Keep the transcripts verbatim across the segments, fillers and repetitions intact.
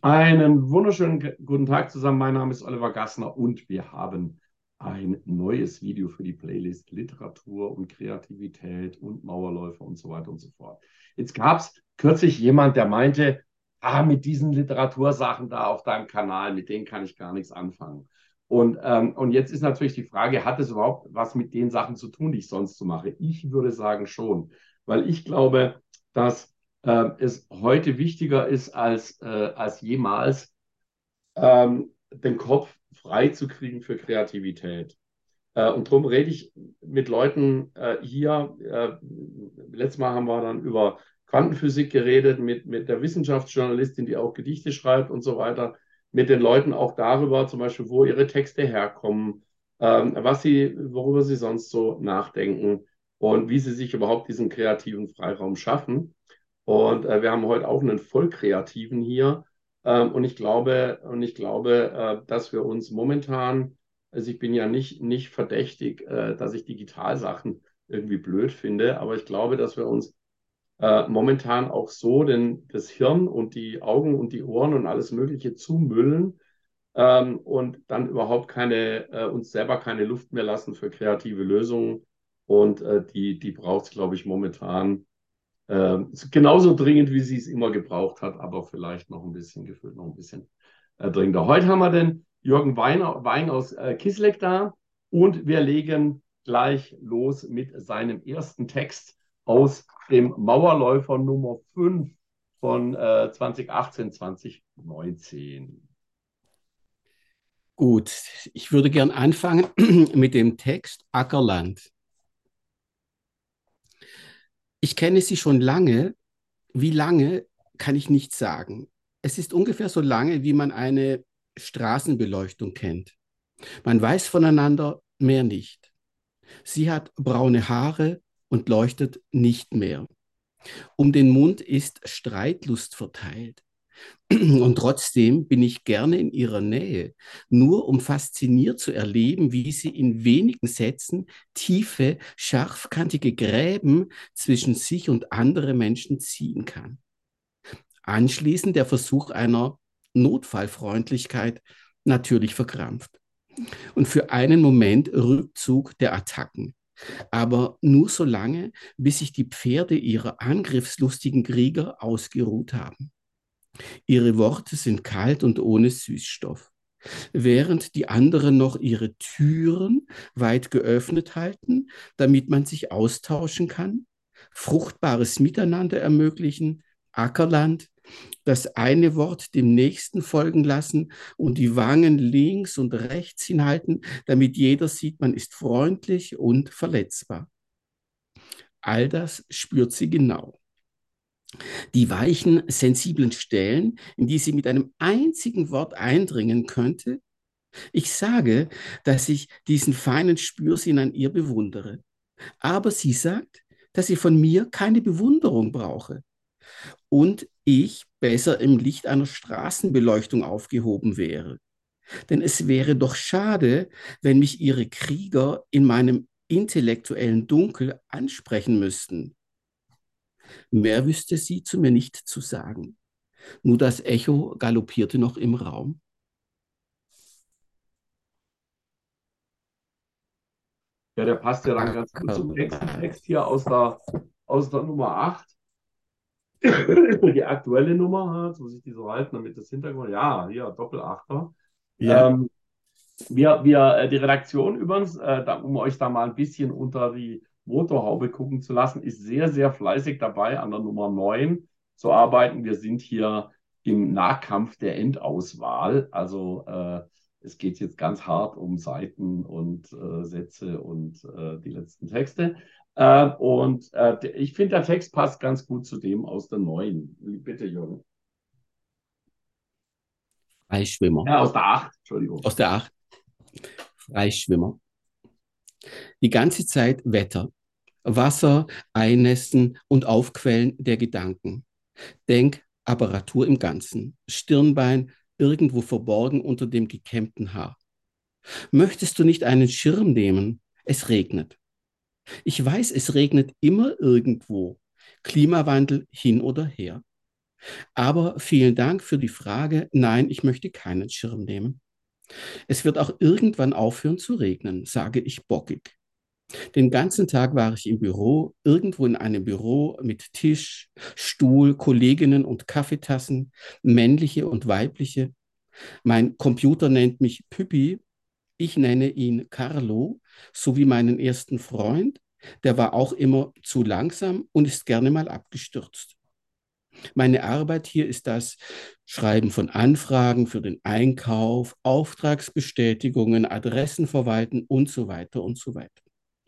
Einen wunderschönen g- guten Tag zusammen. Mein Name ist Oliver Gassner und wir haben ein neues Video für die Playlist Literatur und Kreativität und Mauerläufer und so weiter und so fort. Jetzt gab es kürzlich jemand, der meinte, ah, mit diesen Literatursachen da auf deinem Kanal, mit denen kann ich gar nichts anfangen. Und, ähm, und jetzt ist natürlich die Frage, hat es überhaupt was mit den Sachen zu tun, die ich sonst so mache? Ich würde sagen schon, weil ich glaube, dass äh, es heute wichtiger ist als, äh, als jemals, ähm, den Kopf frei zu kriegen für Kreativität. Äh, und darum rede ich mit Leuten äh, hier. Äh, letztes Mal haben wir dann über Quantenphysik geredet, mit, mit der Wissenschaftsjournalistin, die auch Gedichte schreibt und so weiter, mit den Leuten auch darüber, zum Beispiel, wo ihre Texte herkommen, ähm, was sie, worüber sie sonst so nachdenken und wie sie sich überhaupt diesen kreativen Freiraum schaffen. Und äh, wir haben heute auch einen Vollkreativen hier. Ähm, und ich glaube, und ich glaube, äh, dass wir uns momentan, also ich bin ja nicht, nicht verdächtig, äh, dass ich Digitalsachen irgendwie blöd finde, aber ich glaube, dass wir uns äh, momentan auch so denn das Hirn und die Augen und die Ohren und alles Mögliche zumüllen, ähm, und dann überhaupt keine, äh, uns selber keine Luft mehr lassen für kreative Lösungen. Und äh, die, die braucht es, glaube ich, momentan ähm, ist genauso dringend, wie sie es immer gebraucht hat, aber vielleicht noch ein bisschen gefühlt, noch ein bisschen äh, dringender. Heute haben wir den Jürgen Weiner, Wein aus äh, Kisleck da und wir legen gleich los mit seinem ersten Text aus dem Mauerläufer Nummer fünf von äh, zwanzig achtzehn, zwanzig neunzehn. Gut, ich würde gern anfangen mit dem Text Ackerland. Ich kenne Sie schon lange. Wie lange, kann ich nicht sagen. Es ist ungefähr so lange, wie man eine Straßenbeleuchtung kennt. Man weiß voneinander mehr nicht. Sie hat braune Haare und leuchtet nicht mehr. Um den Mund ist Streitlust verteilt. Und trotzdem bin ich gerne in ihrer Nähe, nur um fasziniert zu erleben, wie sie in wenigen Sätzen tiefe, scharfkantige Gräben zwischen sich und andere Menschen ziehen kann. Anschließend der Versuch einer Notfallfreundlichkeit, natürlich verkrampft. Und für einen Moment Rückzug der Attacken. Aber nur so lange, bis sich die Pferde ihrer angriffslustigen Krieger ausgeruht haben. Ihre Worte sind kalt und ohne Süßstoff, während die anderen noch ihre Türen weit geöffnet halten, damit man sich austauschen kann, fruchtbares Miteinander ermöglichen, Ackerland, das eine Wort dem nächsten folgen lassen und die Wangen links und rechts hinhalten, damit jeder sieht, man ist freundlich und verletzbar. All das spürt sie genau. Die weichen, sensiblen Stellen, in die sie mit einem einzigen Wort eindringen könnte. Ich sage, dass ich diesen feinen Spürsinn an ihr bewundere. Aber sie sagt, dass sie von mir keine Bewunderung brauche und ich besser im Licht einer Straßenbeleuchtung aufgehoben wäre. Denn es wäre doch schade, wenn mich ihre Krieger in meinem intellektuellen Dunkel ansprechen müssten. Mehr wüsste sie zu mir nicht zu sagen. Nur das Echo galoppierte noch im Raum. Ja, der passt ja dann ganz gut zum nächsten Text hier aus der, aus der Nummer acht. Die aktuelle Nummer, jetzt muss ich die so halten, damit das Hintergrund, ja, hier, Doppelachter. Ja, Ähm, wir, wir, äh, die Redaktion übrigens, äh, da, um euch da mal ein bisschen unter die Motorhaube gucken zu lassen, ist sehr, sehr fleißig dabei, an der Nummer neun zu arbeiten. Wir sind hier im Nahkampf der Endauswahl. Also äh, es geht jetzt ganz hart um Seiten und äh, Sätze und äh, die letzten Texte. Äh, und äh, ich finde, der Text passt ganz gut zu dem aus der neuen. Bitte, Jürgen. Freischwimmer. Ja, aus der acht, Entschuldigung. Aus der Acht. Freischwimmer. Die ganze Zeit Wetter. Wasser, Einnässen und Aufquellen der Gedanken. Denkapparatur im Ganzen. Stirnbein irgendwo verborgen unter dem gekämmten Haar. Möchtest du nicht einen Schirm nehmen? Es regnet. Ich weiß, es regnet immer irgendwo. Klimawandel hin oder her. Aber vielen Dank für die Frage. Nein, ich möchte keinen Schirm nehmen. Es wird auch irgendwann aufhören zu regnen, sage ich bockig. Den ganzen Tag war ich im Büro, irgendwo in einem Büro mit Tisch, Stuhl, Kolleginnen und Kaffeetassen, männliche und weibliche. Mein Computer nennt mich Püppi, ich nenne ihn Carlo, so wie meinen ersten Freund. Der war auch immer zu langsam und ist gerne mal abgestürzt. Meine Arbeit hier ist das Schreiben von Anfragen für den Einkauf, Auftragsbestätigungen, Adressen verwalten und so weiter und so weiter.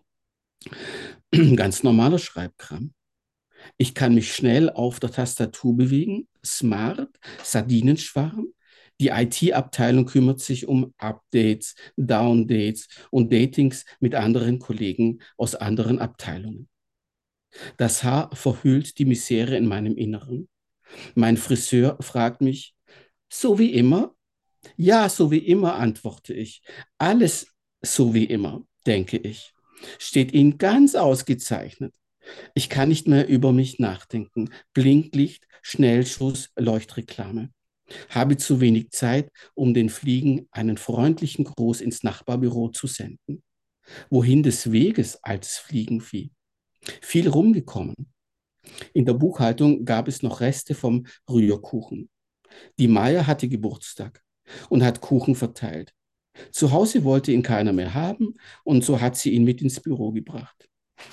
Ganz normaler Schreibkram. Ich kann mich schnell auf der Tastatur bewegen, smart, Sardinenschwarm. Die I T-Abteilung kümmert sich um Updates, Downdates und Datings mit anderen Kollegen aus anderen Abteilungen. Das Haar verhüllt die Misere in meinem Inneren. Mein Friseur fragt mich, so wie immer? Ja, so wie immer, antworte ich. Alles so wie immer, denke ich. Steht Ihnen ganz ausgezeichnet. Ich kann nicht mehr über mich nachdenken. Blinklicht, Schnellschuss, Leuchtreklame. Habe zu wenig Zeit, um den Fliegen einen freundlichen Gruß ins Nachbarbüro zu senden. Wohin des Weges, altes Fliegenvieh? Viel rumgekommen. In der Buchhaltung gab es noch Reste vom Rührkuchen. Die Maya hatte Geburtstag und hat Kuchen verteilt. Zu Hause wollte ihn keiner mehr haben und so hat sie ihn mit ins Büro gebracht.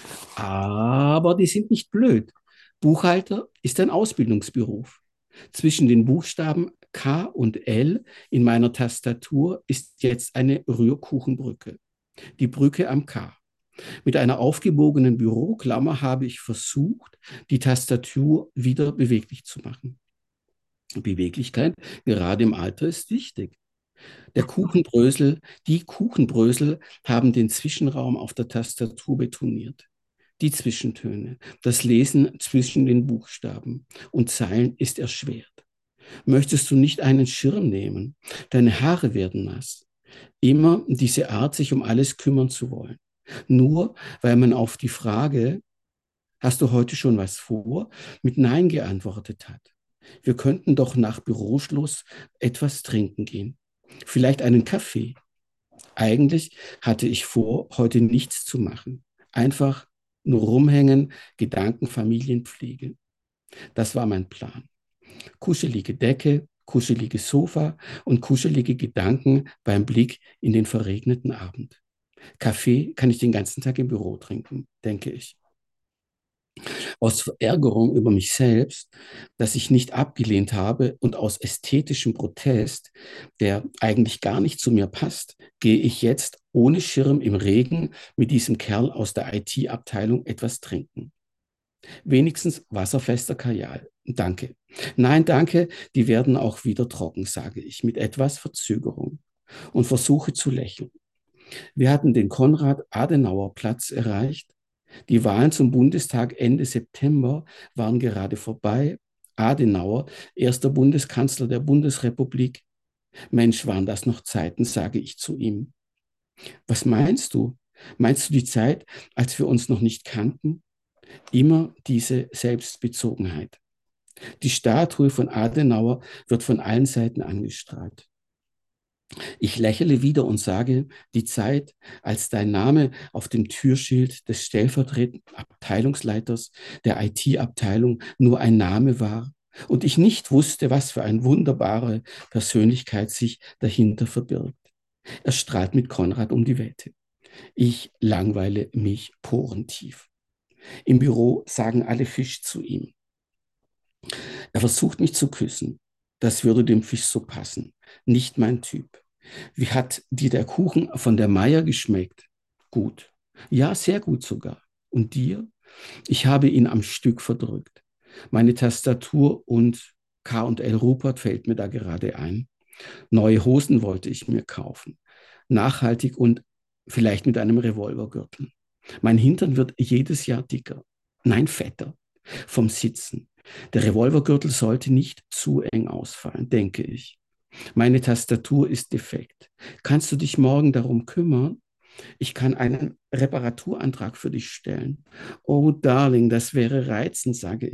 Aber die sind nicht blöd. Buchhalter ist ein Ausbildungsberuf. Zwischen den Buchstaben K und L in meiner Tastatur ist jetzt eine Rührkuchenbrücke. Die Brücke am K. Mit einer aufgebogenen Büroklammer habe ich versucht, die Tastatur wieder beweglich zu machen. Beweglichkeit, gerade im Alter, ist wichtig. Der Kuchenbrösel, die Kuchenbrösel haben den Zwischenraum auf der Tastatur betoniert. Die Zwischentöne, das Lesen zwischen den Buchstaben und Zeilen ist erschwert. Möchtest du nicht einen Schirm nehmen? Deine Haare werden nass. Immer diese Art, sich um alles kümmern zu wollen. Nur weil man auf die Frage, hast du heute schon was vor, mit Nein geantwortet hat. Wir könnten doch nach Büroschluss etwas trinken gehen. Vielleicht einen Kaffee. Eigentlich hatte ich vor, heute nichts zu machen. Einfach nur rumhängen, Gedanken, Familienpflege. Das war mein Plan. Kuschelige Decke, kuscheliges Sofa und kuschelige Gedanken beim Blick in den verregneten Abend. Kaffee kann ich den ganzen Tag im Büro trinken, denke ich. Aus Verärgerung über mich selbst, dass ich nicht abgelehnt habe und aus ästhetischem Protest, der eigentlich gar nicht zu mir passt, gehe ich jetzt ohne Schirm im Regen mit diesem Kerl aus der I T-Abteilung etwas trinken. Wenigstens wasserfester Kajal. Danke. Nein, danke, die werden auch wieder trocken, sage ich mit etwas Verzögerung und versuche zu lächeln. Wir hatten den Konrad-Adenauer-Platz erreicht. Die Wahlen zum Bundestag Ende September waren gerade vorbei. Adenauer, erster Bundeskanzler der Bundesrepublik. Mensch, waren das noch Zeiten, sage ich zu ihm. Was meinst du? Meinst du die Zeit, als wir uns noch nicht kannten? Immer diese Selbstbezogenheit. Die Statue von Adenauer wird von allen Seiten angestrahlt. Ich lächle wieder und sage, die Zeit, als dein Name auf dem Türschild des stellvertretenden Abteilungsleiters der I T-Abteilung nur ein Name war und ich nicht wusste, was für eine wunderbare Persönlichkeit sich dahinter verbirgt. Er strahlt mit Konrad um die Wette. Ich langweile mich porentief. Im Büro sagen alle Fisch zu ihm. Er versucht mich zu küssen. Das würde dem Fisch so passen. Nicht mein Typ. Wie hat dir der Kuchen von der Meier geschmeckt? Gut. Ja, sehr gut sogar. Und dir? Ich habe ihn am Stück verdrückt. Meine Tastatur und K und L Rupert fällt mir da gerade ein. Neue Hosen wollte ich mir kaufen. Nachhaltig und vielleicht mit einem Revolvergürtel. Mein Hintern wird jedes Jahr dicker. Nein, fetter. Vom Sitzen. Der Revolvergürtel sollte nicht zu eng ausfallen, denke ich. Meine Tastatur ist defekt. Kannst du dich morgen darum kümmern? Ich kann einen Reparaturantrag für dich stellen. Oh, Darling, das wäre reizend, sage ich.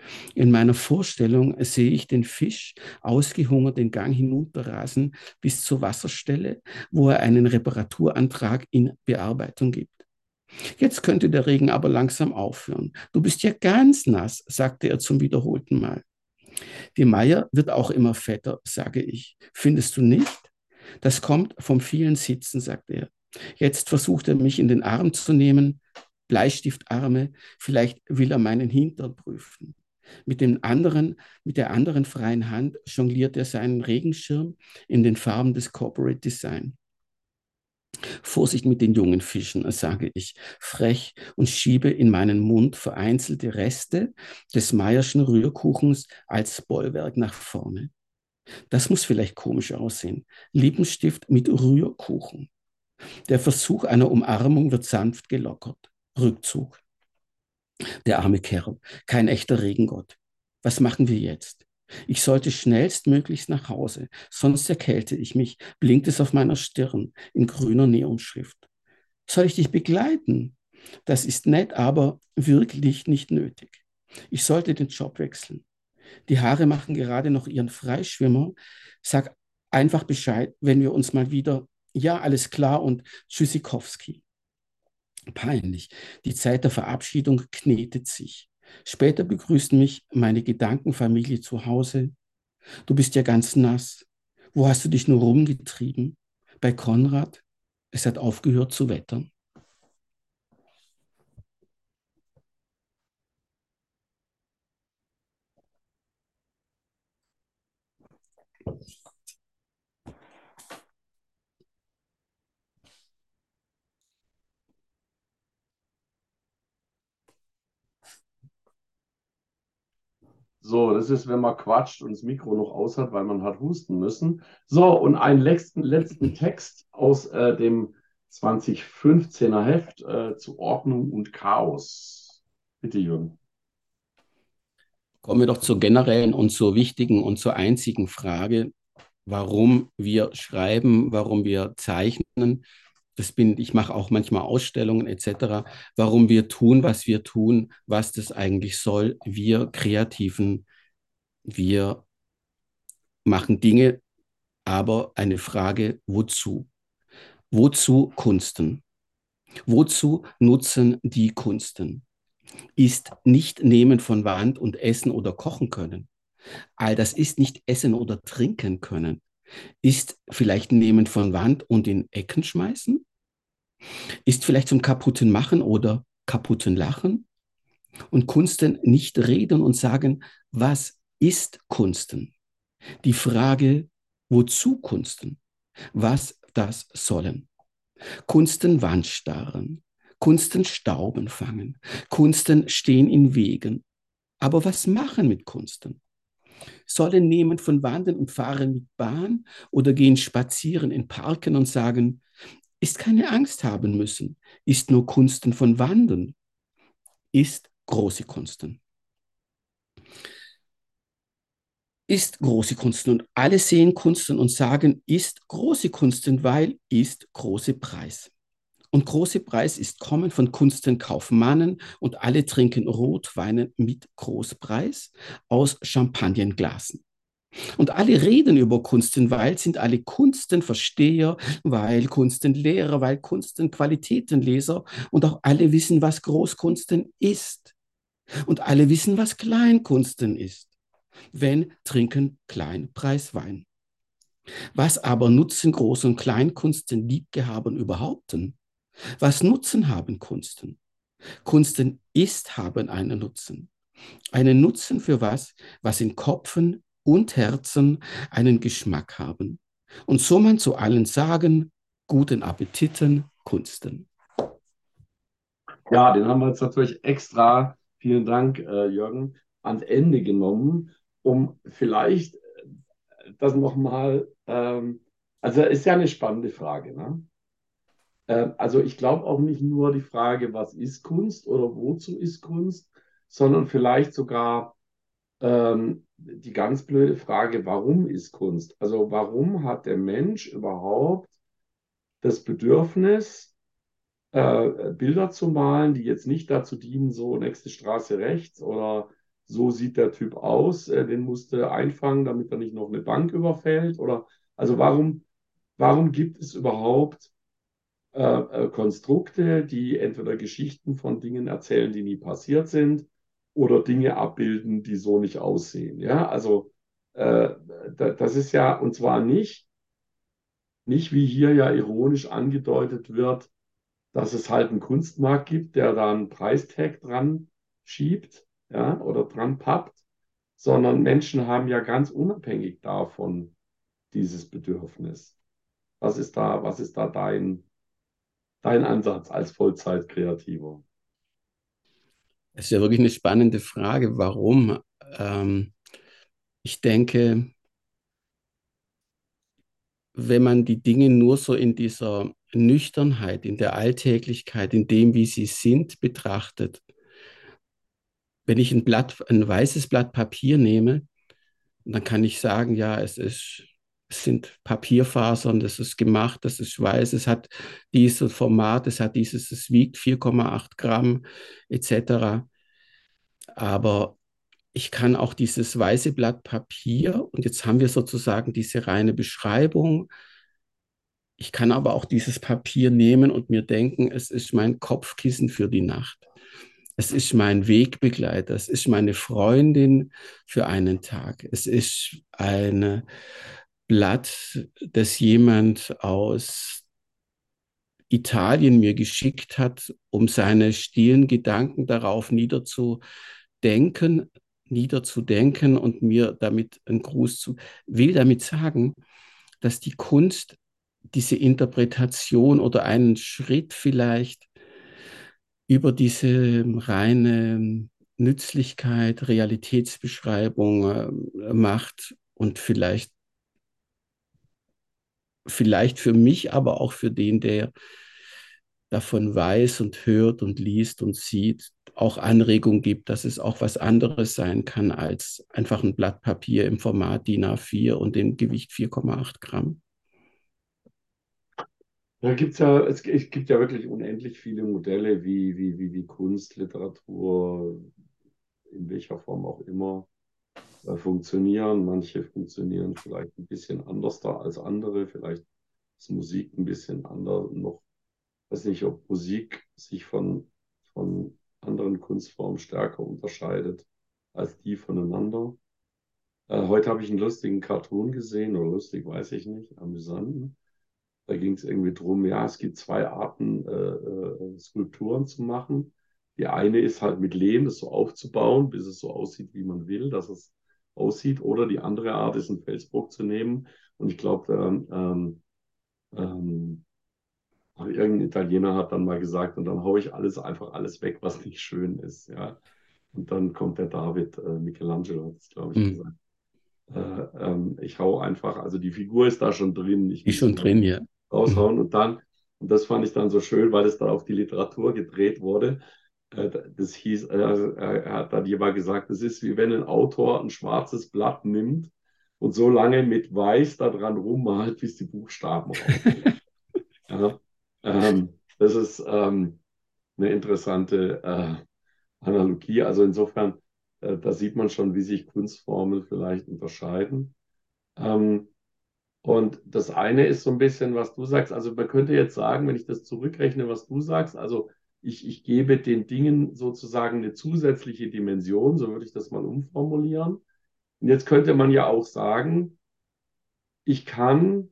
In meiner Vorstellung sehe ich den Fisch ausgehungert den Gang hinunterrasen bis zur Wasserstelle, wo er einen Reparaturantrag in Bearbeitung gibt. Jetzt könnte der Regen aber langsam aufhören. Du bist ja ganz nass, sagte er zum wiederholten Mal. Die Meier wird auch immer fetter, sage ich. Findest du nicht? Das kommt vom vielen Sitzen, sagt er. Jetzt versucht er mich in den Arm zu nehmen. Bleistiftarme, vielleicht will er meinen Hintern prüfen. Mit dem anderen, mit der anderen freien Hand jongliert er seinen Regenschirm in den Farben des Corporate Design. Vorsicht mit den jungen Fischen, sage ich, frech und schiebe in meinen Mund vereinzelte Reste des Meierschen Rührkuchens als Bollwerk nach vorne. Das muss vielleicht komisch aussehen. Lippenstift mit Rührkuchen. Der Versuch einer Umarmung wird sanft gelockert. Rückzug. Der arme Kerl, kein echter Regengott. Was machen wir jetzt? Ich sollte schnellstmöglichst nach Hause, sonst erkälte ich mich, blinkt es auf meiner Stirn in grüner Neonschrift. Soll ich dich begleiten? Das ist nett, aber wirklich nicht nötig. Ich sollte den Job wechseln. Die Haare machen gerade noch ihren Freischwimmer. Sag einfach Bescheid, wenn wir uns mal wieder, ja, alles klar und Tschüssikowski. Peinlich. Die Zeit der Verabschiedung knetet sich. Später begrüßt mich meine Gedankenfamilie zu Hause. Du bist ja ganz nass. Wo hast du dich nur rumgetrieben? Bei Konrad? Es hat aufgehört zu wettern. So, das ist, wenn man quatscht und das Mikro noch aus hat, weil man hat husten müssen. So, und einen letzten, letzten Text aus äh, dem zweitausendfünfzehner Heft äh, zu Ordnung und Chaos. Bitte, Jürgen. Kommen wir doch zur generellen und zur wichtigen und zur einzigen Frage, warum wir schreiben, warum wir zeichnen. Das bin, ich mache auch manchmal Ausstellungen et cetera. Warum wir tun, was wir tun, was das eigentlich soll. Wir Kreativen, wir machen Dinge, aber eine Frage, wozu? Wozu Kunsten? Wozu nutzen die Kunsten? Ist nicht nehmen von Wand und essen oder kochen können. All das ist nicht essen oder trinken können. Ist vielleicht nehmen von Wand und in Ecken schmeißen? Ist vielleicht zum kaputten Machen oder kaputten Lachen? Und Kunsten nicht reden und sagen, was ist Kunsten? Die Frage, wozu Kunsten? Was das sollen? Kunsten Wand starren, Kunsten Stauben fangen, Kunsten stehen in Wegen. Aber was machen mit Kunsten? Sollen nehmen von Wandern und fahren mit Bahn oder gehen spazieren in Parken und sagen, ist keine Angst haben müssen, ist nur Kunsten von Wandern, ist große Kunsten. Ist große Kunsten und alle sehen Kunsten und sagen, ist große Kunsten, weil ist große Preis. Und große Preis ist kommen von Kunstenkaufmannen und alle trinken Rotweine mit Großpreis aus Champagnenglasen. Und alle reden über Kunsten, weil sind alle Kunstenversteher, weil Kunstenlehrer, weil Kunstenqualitätenleser und auch alle wissen, was Großkunsten ist. Und alle wissen, was Kleinkunsten ist. Wenn trinken Kleinpreiswein. Was aber nutzen Groß- und Kleinkunsten liebgehaben überhaupt? Was Nutzen haben Kunsten? Kunsten ist haben einen Nutzen. Einen Nutzen für was, was in Kopfen und Herzen einen Geschmack haben. Und so man zu allen sagen, guten Appetiten, Kunsten. Ja, den haben wir jetzt natürlich extra, vielen Dank, äh, Jürgen, ans Ende genommen, um vielleicht äh, das nochmal, ähm, also ist ja eine spannende Frage, ne? Ähm, also ich glaube auch nicht nur die Frage, was ist Kunst oder wozu ist Kunst, sondern vielleicht sogar ähm, die ganz blöde Frage, warum ist Kunst? Also warum hat der Mensch überhaupt das Bedürfnis, äh, Bilder zu malen, die jetzt nicht dazu dienen, so nächste Straße rechts oder so sieht der Typ aus, äh, den musste einfangen, damit er nicht noch eine Bank überfällt? Oder also warum, warum gibt es überhaupt äh, äh, Konstrukte, die entweder Geschichten von Dingen erzählen, die nie passiert sind, oder Dinge abbilden, die so nicht aussehen? Ja, also äh, da, das ist ja, und zwar nicht, nicht wie hier ja ironisch angedeutet wird, dass es halt einen Kunstmarkt gibt, der da einen Preistag dran schiebt, ja, oder dran pappt, sondern Menschen haben ja ganz unabhängig davon dieses Bedürfnis. Was ist da, was ist da dein, dein Ansatz als Vollzeitkreativer? Es ist ja wirklich eine spannende Frage, warum. Ähm, ich denke, wenn man die Dinge nur so in dieser Nüchternheit, in der Alltäglichkeit, in dem, wie sie sind, betrachtet, wenn ich ein Blatt, ein weißes Blatt Papier nehme, dann kann ich sagen, ja, es ist, es sind Papierfasern, das ist gemacht, das ist weiß, es hat dieses Format, es hat dieses, es wiegt vier Komma acht Gramm et cetera. Aber ich kann auch dieses weiße Blatt Papier, und jetzt haben wir sozusagen diese reine Beschreibung. Ich kann aber auch dieses Papier nehmen und mir denken, es ist mein Kopfkissen für die Nacht. Es ist mein Wegbegleiter, es ist meine Freundin für einen Tag. Es ist ein Blatt, das jemand aus Italien mir geschickt hat, um seine stillen Gedanken darauf niederzudenken, niederzudenken und mir damit einen Gruß zu, will damit sagen, dass die Kunst diese Interpretation oder einen Schritt vielleicht über diese reine Nützlichkeit, Realitätsbeschreibung äh, macht und vielleicht, vielleicht für mich, aber auch für den, der davon weiß und hört und liest und sieht, auch Anregung gibt, dass es auch was anderes sein kann als einfach ein Blatt Papier im Format D I N A vier und dem Gewicht vier Komma acht Gramm. Da gibt's ja, es, es gibt ja wirklich unendlich viele Modelle, wie, wie, wie, wie Kunst, Literatur, in welcher Form auch immer, äh, funktionieren. Manche funktionieren vielleicht ein bisschen anders da als andere. Vielleicht ist Musik ein bisschen anders noch. Ich weiß nicht, ob Musik sich von, von anderen Kunstformen stärker unterscheidet als die voneinander. Äh, heute habe ich einen lustigen Cartoon gesehen, oder lustig, weiß ich nicht, amüsanten. Da ging es irgendwie drum, ja, es gibt zwei Arten, äh, äh, Skulpturen zu machen. Die eine ist halt mit Lehm, das so aufzubauen, bis es so aussieht, wie man will, dass es aussieht. Oder die andere Art ist, einen Felsbrock zu nehmen. Und ich glaube, ähm, ähm, ähm, irgendein Italiener hat dann mal gesagt, und dann haue ich alles einfach alles weg, was nicht schön ist. Ja. Und dann kommt der David, äh, Michelangelo hat es, glaube ich, Hm. gesagt. Äh, ähm, ich hau einfach, also die Figur ist da schon drin, ich Ist muss sie schon nur drin, ja. Hm. raushauen. Und dann, und das fand ich dann so schön, weil es dann auf die Literatur gedreht wurde. Äh, das hieß, äh, er hat dann jemand gesagt, es ist wie wenn ein Autor ein schwarzes Blatt nimmt und so lange mit Weiß da dran rummalt, bis die Buchstaben rausgehen. Ja, ähm, das ist ähm, eine interessante äh, Analogie. Also insofern, äh, da sieht man schon, wie sich Kunstformen vielleicht unterscheiden. Ähm, und das eine ist so ein bisschen, was du sagst. Also man könnte jetzt sagen, wenn ich das zurückrechne, was du sagst, also ich, ich gebe den Dingen sozusagen eine zusätzliche Dimension, so würde ich das mal umformulieren. Und jetzt könnte man ja auch sagen, ich kann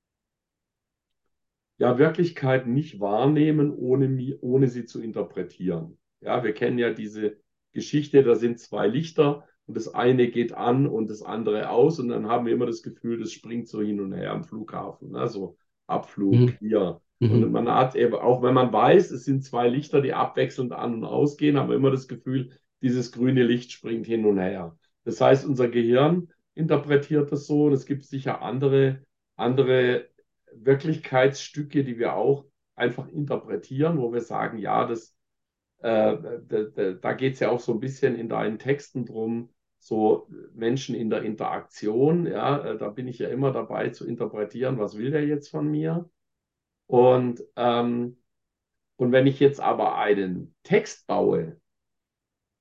ja Wirklichkeit nicht wahrnehmen, ohne, mi- ohne sie zu interpretieren. Ja, wir kennen ja diese Geschichte, da sind zwei Lichter und das eine geht an und das andere aus und dann haben wir immer das Gefühl, das springt so hin und her am Flughafen, ne? So Abflug Mhm. hier. Und Mhm. man hat eben, auch wenn man weiß, es sind zwei Lichter, die abwechselnd an und ausgehen, haben wir immer das Gefühl, dieses grüne Licht springt hin und her. Das heißt, unser Gehirn interpretiert das so und es gibt sicher andere, andere Wirklichkeitsstücke, die wir auch einfach interpretieren, wo wir sagen, ja, das, äh, da, da, da geht es ja auch so ein bisschen in deinen Texten drum, so Menschen in der Interaktion, ja, äh, da bin ich ja immer dabei zu interpretieren, was will der jetzt von mir? Und, ähm, und wenn ich jetzt aber einen Text baue,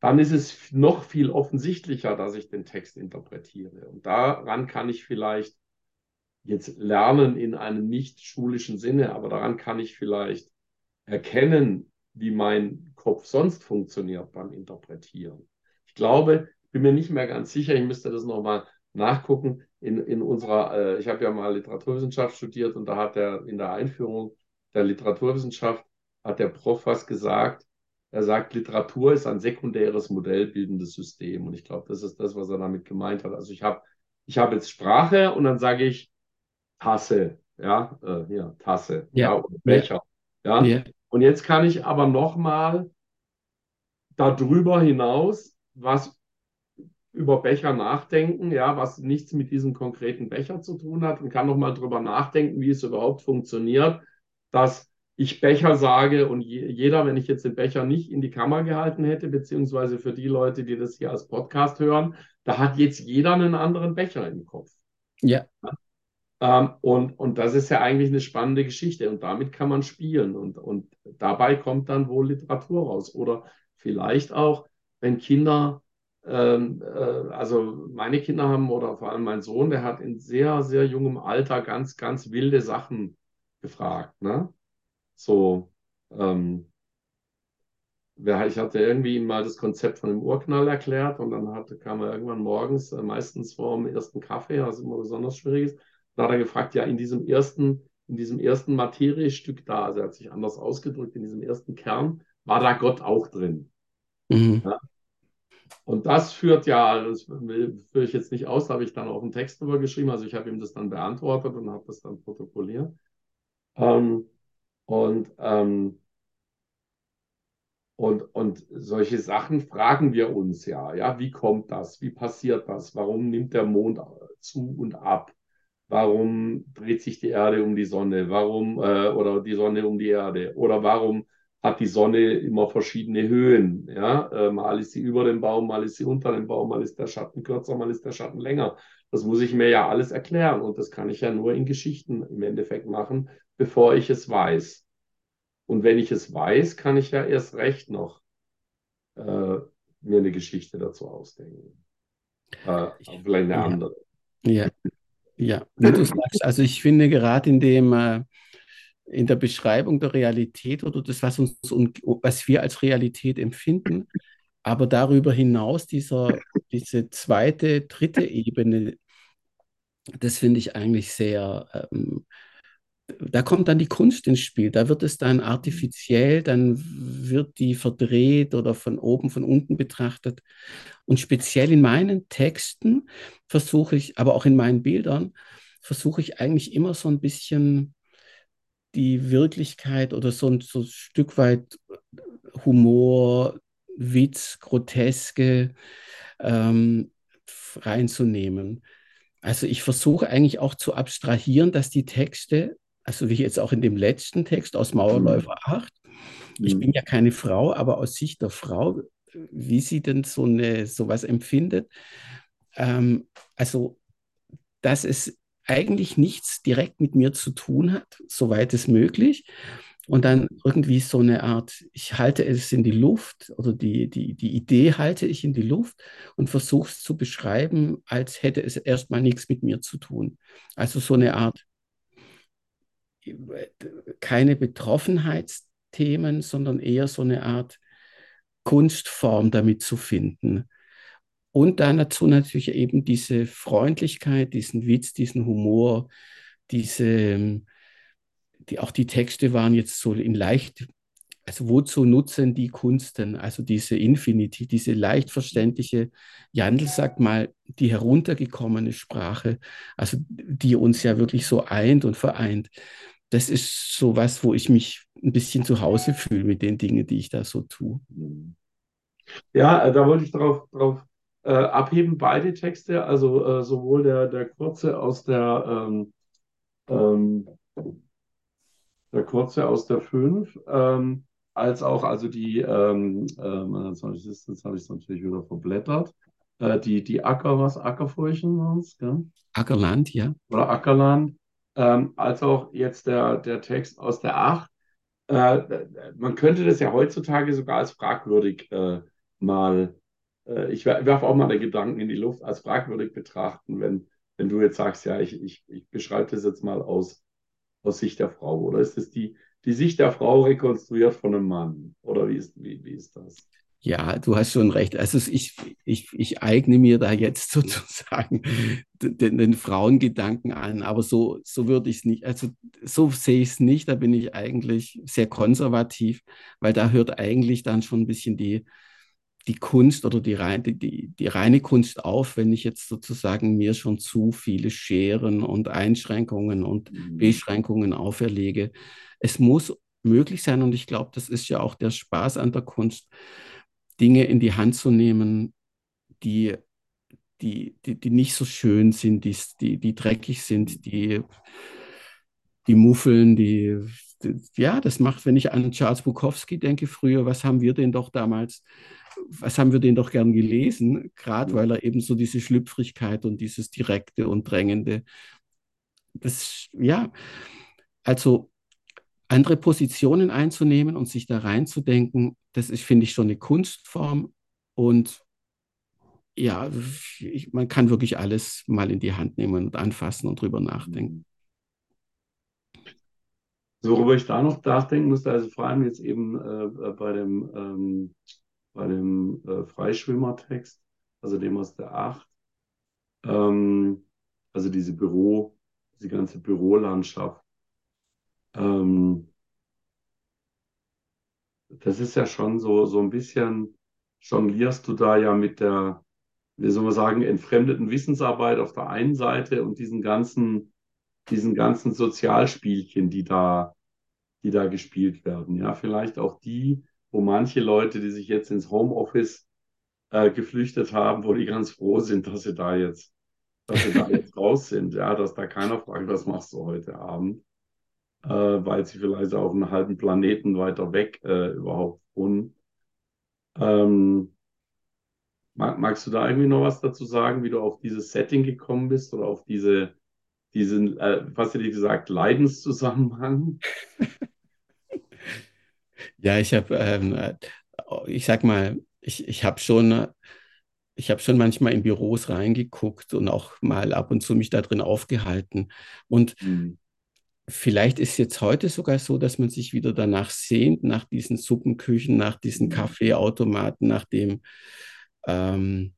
dann ist es noch viel offensichtlicher, dass ich den Text interpretiere. Und daran kann ich vielleicht jetzt lernen in einem nicht schulischen Sinne, aber daran kann ich vielleicht erkennen, wie mein Kopf sonst funktioniert beim Interpretieren. Ich glaube, ich bin mir nicht mehr ganz sicher, ich müsste das nochmal nachgucken. In, in unserer, äh, ich habe ja mal Literaturwissenschaft studiert und da hat er in der Einführung der Literaturwissenschaft hat der Prof was gesagt. Er sagt, Literatur ist ein sekundäres modellbildendes System. Und ich glaube, das ist das, was er damit gemeint hat. Also ich habe ich hab jetzt Sprache und dann sage ich Tasse, ja, äh, hier, Tasse, ja, Ja, und ja, Becher, ja. ja, Und jetzt kann ich aber nochmal darüber hinaus was über Becher nachdenken, ja, was nichts mit diesem konkreten Becher zu tun hat und kann nochmal drüber nachdenken, wie es überhaupt funktioniert, dass ich Becher sage und je, jeder, wenn ich jetzt den Becher nicht in die Kamera gehalten hätte, beziehungsweise für die Leute, die das hier als Podcast hören, da hat jetzt jeder einen anderen Becher im Kopf. ja. Ähm, und, und das ist ja eigentlich eine spannende Geschichte und damit kann man spielen und, und dabei kommt dann wohl Literatur raus. Oder vielleicht auch, wenn Kinder, ähm, äh, also meine Kinder haben oder vor allem mein Sohn, der hat in sehr, sehr jungem Alter ganz, ganz wilde Sachen gefragt. Ne? So, ähm, wer- ich hatte irgendwie ihm mal das Konzept von dem Urknall erklärt und dann hatte, kam er irgendwann morgens, äh, meistens vor dem ersten Kaffee, was immer besonders schwierig ist. Da hat er gefragt, ja, in diesem ersten, in diesem ersten Materiestück da, also er hat sich anders ausgedrückt, in diesem ersten Kern, war da Gott auch drin. Mhm. Ja? Und das führt ja, das will- führe ich jetzt nicht aus, da habe ich dann auch einen Text drüber geschrieben, also ich habe ihm das dann beantwortet und habe das dann protokolliert. Ähm, und ähm, Und, und solche Sachen fragen wir uns ja, ja, wie kommt das? Wie passiert das? Warum nimmt der Mond zu und ab? Warum dreht sich die Erde um die Sonne? Warum, äh, oder die Sonne um die Erde? Oder warum hat die Sonne immer verschiedene Höhen? Ja, äh, mal ist sie über dem Baum, mal ist sie unter dem Baum, mal ist der Schatten kürzer, mal ist der Schatten länger. Das muss ich mir ja alles erklären und das kann ich ja nur in Geschichten im Endeffekt machen, bevor ich es weiß. Und wenn ich es weiß, kann ich ja erst recht noch äh, mir eine Geschichte dazu ausdenken. Äh, vielleicht eine Ja, andere. ja, ja. Wie du sagst, also ich finde gerade in dem, äh, in der Beschreibung der Realität oder das, was uns, um- was wir als Realität empfinden, aber darüber hinaus dieser, diese zweite, dritte Ebene, das finde ich eigentlich sehr, ähm, da kommt dann die Kunst ins Spiel. Da wird es dann artifiziell, dann wird die verdreht oder von oben, von unten betrachtet. Und speziell in meinen Texten versuche ich, aber auch in meinen Bildern, versuche ich eigentlich immer so ein bisschen die Wirklichkeit oder so ein, so ein Stück weit Humor, Witz, Groteske ähm, reinzunehmen. Also ich versuche eigentlich auch zu abstrahieren, dass die Texte, also wie jetzt auch in dem letzten Text aus Mauerläufer acht, ich bin ja keine Frau, aber aus Sicht der Frau, wie sie denn so eine sowas empfindet, ähm, also dass es eigentlich nichts direkt mit mir zu tun hat, soweit es möglich. Und dann irgendwie so eine Art, ich halte es in die Luft oder die, die, die Idee halte ich in die Luft und versuche es zu beschreiben, als hätte es erstmal nichts mit mir zu tun. Also so eine Art, keine Betroffenheitsthemen, sondern eher so eine Art Kunstform damit zu finden. Und dann dazu natürlich eben diese Freundlichkeit, diesen Witz, diesen Humor, diese, die, auch die Texte waren jetzt so in leicht, also wozu nutzen die Kunsten? Also diese Infinity, diese leicht verständliche, Jandl sagt mal, die heruntergekommene Sprache, also die uns ja wirklich so eint und vereint. Das ist so was, wo ich mich ein bisschen zu Hause fühle mit den Dingen, die ich da so tue. Ja, äh, da wollte ich drauf, drauf äh, abheben, beide Texte, also äh, sowohl der, der kurze aus der, ähm, ähm, der kurze aus der fünf, ähm, als auch also die, ähm, ähm, jetzt habe ich es jetzt habe ich es natürlich wieder verblättert, äh, die, die Acker, was, Ackerfurchen waren es, gell? Ackerland, ja. Oder Ackerland, ähm, als auch jetzt der, der Text aus der acht. Äh, man könnte das ja heutzutage sogar als fragwürdig äh, mal, äh, ich werfe auch mal den Gedanken in die Luft, als fragwürdig betrachten, wenn, wenn du jetzt sagst, ja, ich, ich, ich beschreibe das jetzt mal aus, aus Sicht der Frau. Oder ist es die, die Sicht der Frau rekonstruiert von einem Mann? Oder wie ist, wie, wie ist das? Ja, du hast schon recht. Also ich, ich, ich eigne mir da jetzt sozusagen den, den Frauengedanken an, aber so, so würde ich es nicht, also so sehe ich es nicht. Da bin ich eigentlich sehr konservativ, weil da hört eigentlich dann schon ein bisschen die, die Kunst oder die, rein, die, die, die reine Kunst auf, wenn ich jetzt sozusagen mir schon zu viele Scheren und Einschränkungen und Mhm. Beschränkungen auferlege. Es muss möglich sein und ich glaube, das ist ja auch der Spaß an der Kunst, Dinge in die Hand zu nehmen, die, die, die, die nicht so schön sind, die, die, die dreckig sind, die, die Muffeln, die, die, ja, das macht, wenn ich an Charles Bukowski denke, früher, was haben wir denn doch damals, was haben wir denn doch gern gelesen, gerade weil er eben so diese Schlüpfrigkeit und dieses Direkte und Drängende, das, ja, also andere Positionen einzunehmen und sich da reinzudenken, das ist, finde ich, schon eine Kunstform und ja, ich, man kann wirklich alles mal in die Hand nehmen und anfassen und drüber nachdenken. Mhm. So, worüber ich da noch nachdenken musste, also vor allem jetzt eben äh, äh, bei dem, ähm, bei dem äh, Freischwimmertext, also dem aus der Acht, ähm, also diese Büro, diese ganze Bürolandschaft, ähm, das ist ja schon so, so ein bisschen, jonglierst du da ja mit der, wie soll man sagen, entfremdeten Wissensarbeit auf der einen Seite und diesen ganzen, diesen ganzen Sozialspielchen, die da die da gespielt werden. Ja, vielleicht auch die, wo manche Leute, die sich jetzt ins Homeoffice äh, geflüchtet haben, wo die ganz froh sind, dass sie da jetzt, dass sie da jetzt raus sind. Ja, dass da keiner fragt, was machst du heute Abend, äh, weil sie vielleicht auf einem halben Planeten weiter weg äh, überhaupt wohnen. Ähm, mag, magst du da irgendwie noch was dazu sagen, wie du auf dieses Setting gekommen bist oder auf diese, diesen, äh, was hätte ich gesagt, Leidenszusammenhang? Ja, ich habe, ähm, äh, ich sag mal, ich, ich habe schon, äh, ich habe schon manchmal in Büros reingeguckt und auch mal ab und zu mich da drin aufgehalten. Und Hm, vielleicht ist jetzt heute sogar so, dass man sich wieder danach sehnt, nach diesen Suppenküchen, nach diesen hm. Kaffeeautomaten, nach dem ähm,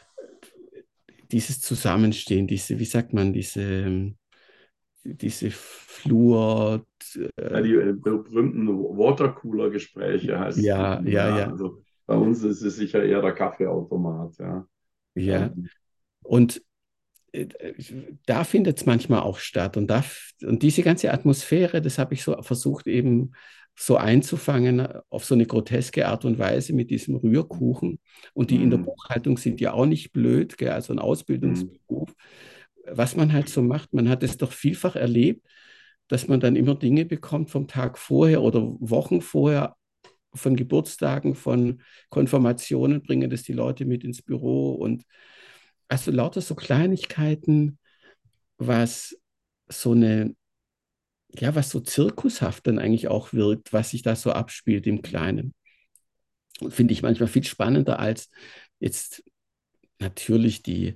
dieses Zusammenstehen, diese, wie sagt man, diese, ähm, diese Flur, Ja, äh, die äh, berühmten Watercooler-Gespräche heißt es dann ja, immer, ja, ja. ja, Also bei uns ist es sicher eher der Kaffeeautomat, ja. ja. Ähm, Und äh, da findet es manchmal auch statt. Und, da, und diese ganze Atmosphäre, das habe ich so versucht eben so einzufangen auf so eine groteske Art und Weise mit diesem Rührkuchen. Und die in der hm, Buchhaltung sind ja auch nicht blöd, gell? Also ein hm, Ausbildungsberuf. Was man halt so macht, man hat es doch vielfach erlebt, dass man dann immer Dinge bekommt vom Tag vorher oder Wochen vorher, von Geburtstagen, von Konfirmationen, bringen das die Leute mit ins Büro und also lauter so Kleinigkeiten, was so eine, ja, was so zirkushaft dann eigentlich auch wirkt, was sich da so abspielt im Kleinen. Finde ich manchmal viel spannender als jetzt natürlich die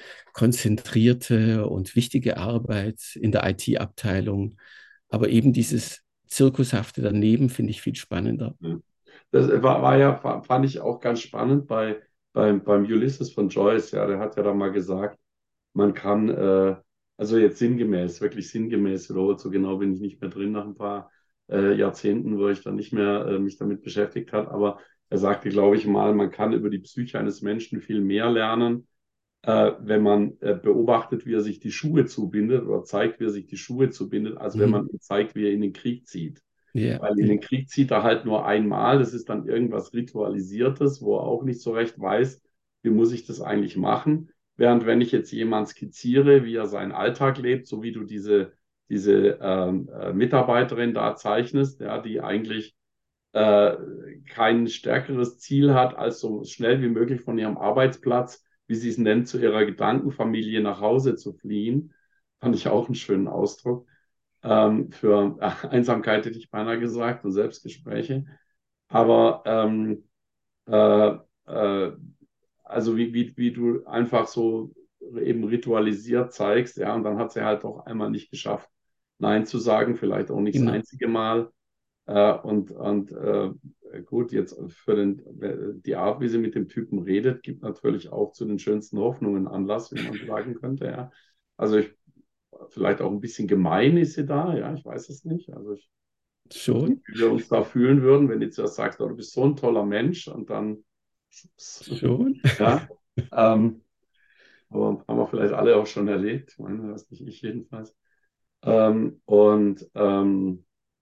konzentrierte und wichtige Arbeit in der I T-Abteilung. Aber eben dieses Zirkushafte daneben finde ich viel spannender. hm. Das war, war ja, fand ich auch ganz spannend bei, beim, beim Ulysses von Joyce, ja, der hat ja da mal gesagt, man kann, äh, also jetzt sinngemäß, wirklich sinngemäß, oder so genau bin ich nicht mehr drin nach ein paar äh, Jahrzehnten, wo ich dann nicht mehr äh, mich damit beschäftigt habe, aber er sagte, glaube ich mal, man kann über die Psyche eines Menschen viel mehr lernen, äh, wenn man äh, beobachtet, wie er sich die Schuhe zubindet oder zeigt, wie er sich die Schuhe zubindet, als wenn Mhm. man ihm zeigt, wie er in den Krieg zieht. Ja, Weil in ja. den Krieg zieht er halt nur einmal, das ist dann irgendwas Ritualisiertes, wo er auch nicht so recht weiß, wie muss ich das eigentlich machen. Während wenn ich jetzt jemand skizziere, wie er seinen Alltag lebt, so wie du diese, diese ähm, äh, Mitarbeiterin da zeichnest, ja, die eigentlich äh, kein stärkeres Ziel hat, als so schnell wie möglich von ihrem Arbeitsplatz, wie sie es nennt, zu ihrer Gedankenfamilie nach Hause zu fliehen. Fand ich auch einen schönen Ausdruck. Ähm, für äh, Einsamkeit hätte ich beinahe gesagt und Selbstgespräche. Aber ähm, äh, äh, also wie, wie, wie du einfach so eben ritualisiert zeigst, ja, und dann hat sie halt auch einmal nicht geschafft, Nein zu sagen, vielleicht auch nicht das Genau. einzige Mal. Äh, und und äh, gut, jetzt für den, die Art, wie sie mit dem Typen redet, gibt natürlich auch zu den schönsten Hoffnungen Anlass, wie man sagen könnte, ja. Also ich, vielleicht auch ein bisschen gemein ist sie da, ja, ich weiß es nicht. Also ich weiß nicht, Schon, wie wir uns da fühlen würden, wenn die zuerst sagt, oh, du bist so ein toller Mensch und dann, schon. ja, ähm, aber haben wir vielleicht alle auch schon erlebt. Ich meine, das nicht ich jedenfalls. Ähm, und ähm,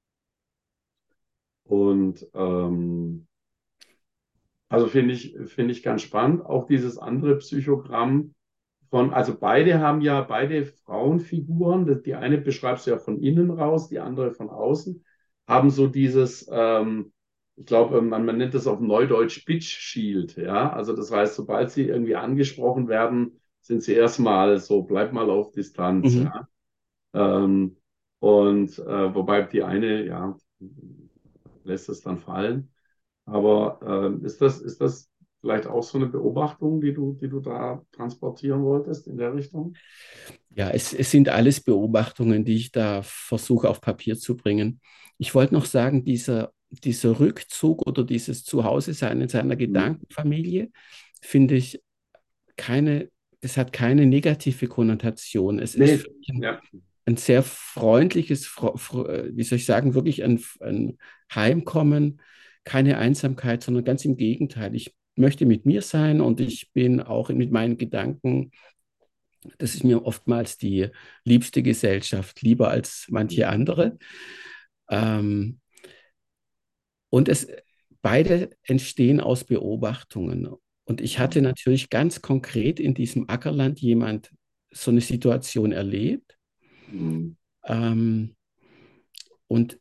und ähm, also finde ich, finde ich ganz spannend. Auch dieses andere Psychogramm von, also beide haben ja, beide Frauenfiguren, das- die eine beschreibst du ja von innen raus, die andere von außen, haben so dieses, ähm, ich glaube, man, man nennt das auf Neudeutsch Bitch Shield, ja. Also das heißt, sobald sie irgendwie angesprochen werden, sind sie erstmal so, bleib mal auf Distanz, Mhm. ja. Ähm, und äh, wobei die eine, ja, lässt es dann fallen. Aber ähm, ist das, ist das vielleicht auch so eine Beobachtung, die du, die du da transportieren wolltest in der Richtung? Ja, es, es sind alles Beobachtungen, die ich da versuche auf Papier zu bringen. Ich wollte noch sagen, dieser, dieser Rückzug oder dieses Zuhause-Sein in seiner Hm. Gedankenfamilie, finde ich keine, das hat keine negative Konnotation. Es ist Nee, für mich ein, ja. ein sehr freundliches, fro- fro- äh, wie soll ich sagen, wirklich ein, ein Heimkommen, keine Einsamkeit, sondern ganz im Gegenteil. Ich möchte mit mir sein und ich bin auch mit meinen Gedanken, das ist mir oftmals die liebste Gesellschaft, lieber als manche Hm. andere. Ähm, und es, beide entstehen aus Beobachtungen. Und ich hatte Hm. natürlich ganz konkret in diesem Ackerland jemand so eine Situation erlebt. Hm. Ähm, und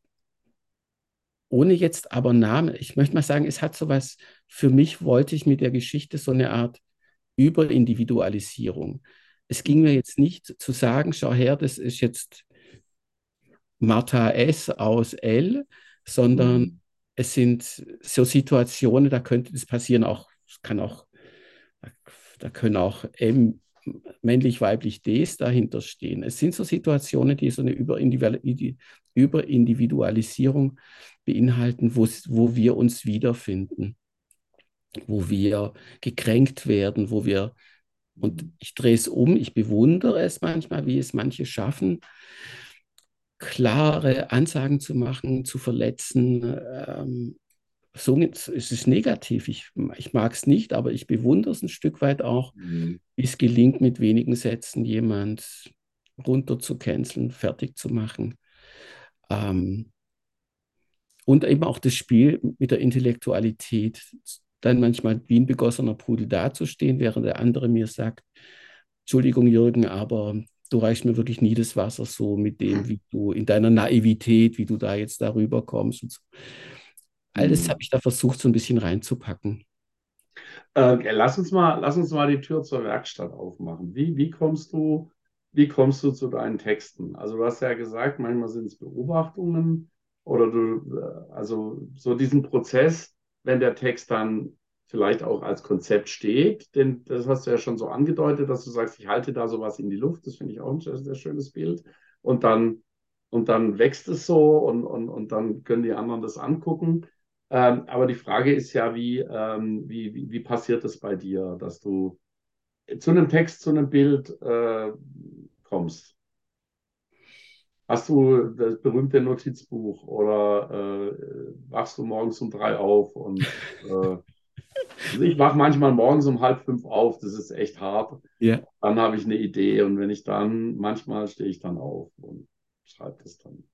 ohne jetzt aber Namen, ich möchte mal sagen, es hat sowas, für mich wollte ich mit der Geschichte so eine Art Überindividualisierung. Es ging mir Hm. jetzt nicht zu sagen, schau her, das ist jetzt Martha S. aus L., sondern Hm. es sind so Situationen, da könnte das passieren, auch, es kann auch, da können auch M, männlich-weiblich Ds dahinter stehen. Es sind so Situationen, die so eine Überindividu- Überindividualisierung beinhalten, wo, wo wir uns wiederfinden, wo wir gekränkt werden, wo wir, und Hm. ich drehe es um, ich bewundere es manchmal, wie es manche schaffen, klare Ansagen zu machen, zu verletzen. Ähm, so ist es negativ. Ich, ich mag es nicht, aber ich bewundere es ein Stück weit auch, Hm. wie es gelingt, mit wenigen Sätzen jemand runter zu canceln, fertig zu machen. Ähm, und eben auch das Spiel mit der Intellektualität, dann manchmal wie ein begossener Pudel dazustehen, während der andere mir sagt, Entschuldigung, Jürgen, aber du reichst mir wirklich nie das Wasser so mit dem, wie du in deiner Naivität, wie du da jetzt darüber kommst. Und so. All das habe Hm. ich da versucht, so ein bisschen reinzupacken. Äh, lass uns mal, lass uns mal die Tür zur Werkstatt aufmachen. Wie, wie kommst du, wie kommst du zu deinen Texten? Also du hast ja gesagt, manchmal sind es Beobachtungen oder du, äh, also so diesen Prozess, wenn der Text dann vielleicht auch als Konzept steht, denn das hast du ja schon so angedeutet, dass du sagst, ich halte da sowas in die Luft, das finde ich auch ein sehr, sehr schönes Bild. Und dann, und dann wächst es so und, und, und dann können die anderen das angucken. Ähm, aber die Frage ist ja, wie, ähm, wie, wie, wie passiert es bei dir, dass du zu einem Text, zu einem Bild äh, kommst? Hast du das berühmte Notizbuch oder äh, wachst du morgens um drei auf und äh, also ich wache manchmal morgens um halb fünf auf, das ist echt hart. Ja. Dann habe ich eine Idee und wenn ich dann, manchmal stehe ich dann auf und schreibe das dann.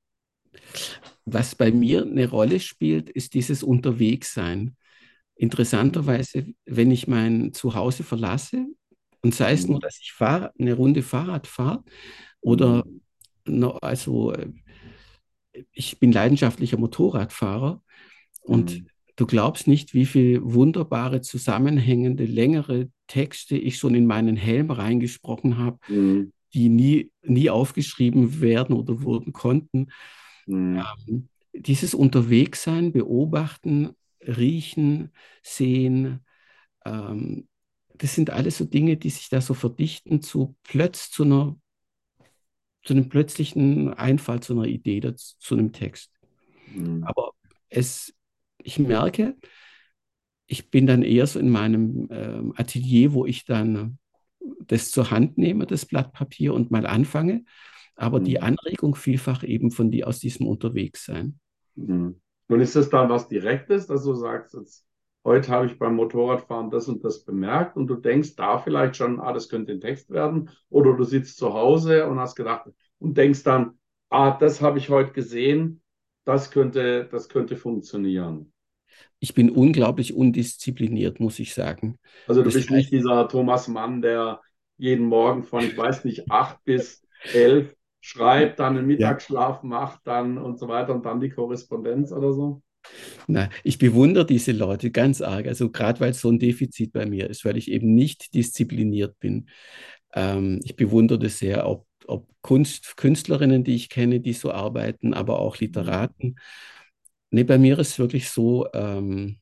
Was bei mir eine Rolle spielt, ist dieses Unterwegssein. Mhm. Interessanterweise, wenn ich mein Zuhause verlasse, und sei es nur, Mhm. dass ich fahr, eine Runde Fahrrad fahre oder Mhm. no, also äh, ich bin leidenschaftlicher Motorradfahrer und Mhm. du glaubst nicht, wie viele wunderbare, zusammenhängende, längere Texte ich schon in meinen Helm reingesprochen habe, Mhm. die nie, nie aufgeschrieben werden oder wurden konnten. Mhm. Ähm, dieses Unterwegssein, beobachten, riechen, sehen, Ähm, Das sind alles so Dinge, die sich da so verdichten zu plötz zu einer, zu einem plötzlichen Einfall, zu einer Idee, dazu, zu einem Text. Hm. Aber es, ich merke, ich bin dann eher so in meinem ähm, Atelier, wo ich dann das zur Hand nehme, das Blatt Papier und mal anfange. Aber die Hm. Anregung vielfach eben von die aus diesem Unterwegssein. Hm. Und ist das dann was Direktes, dass du sagst, jetzt, heute habe ich beim Motorradfahren das und das bemerkt und du denkst da vielleicht schon, ah, das könnte ein Text werden, oder du sitzt zu Hause und hast gedacht und denkst dann, ah, das habe ich heute gesehen, das könnte, das könnte funktionieren. Ich bin unglaublich undiszipliniert, muss ich sagen. Also du Das bist nicht heißt, dieser Thomas Mann, der jeden Morgen von, ich weiß nicht, acht bis elf schreibt, dann einen ja, Mittagsschlaf macht, dann und so weiter und dann die Korrespondenz oder so. na, ich bewundere diese Leute ganz arg. Also gerade weil es so ein Defizit bei mir ist, weil ich eben nicht diszipliniert bin. Ähm, ich bewundere das sehr, ob, ob Kunst, Künstlerinnen, die ich kenne, die so arbeiten, aber auch Mhm. Literaten. Nee, bei mir ist es wirklich so, ähm,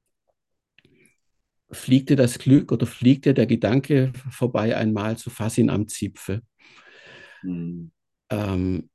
fliegt dir das Glück oder fliegt dir der Gedanke vorbei einmal, so fass ihn am Zipfel. Mhm. Ähm,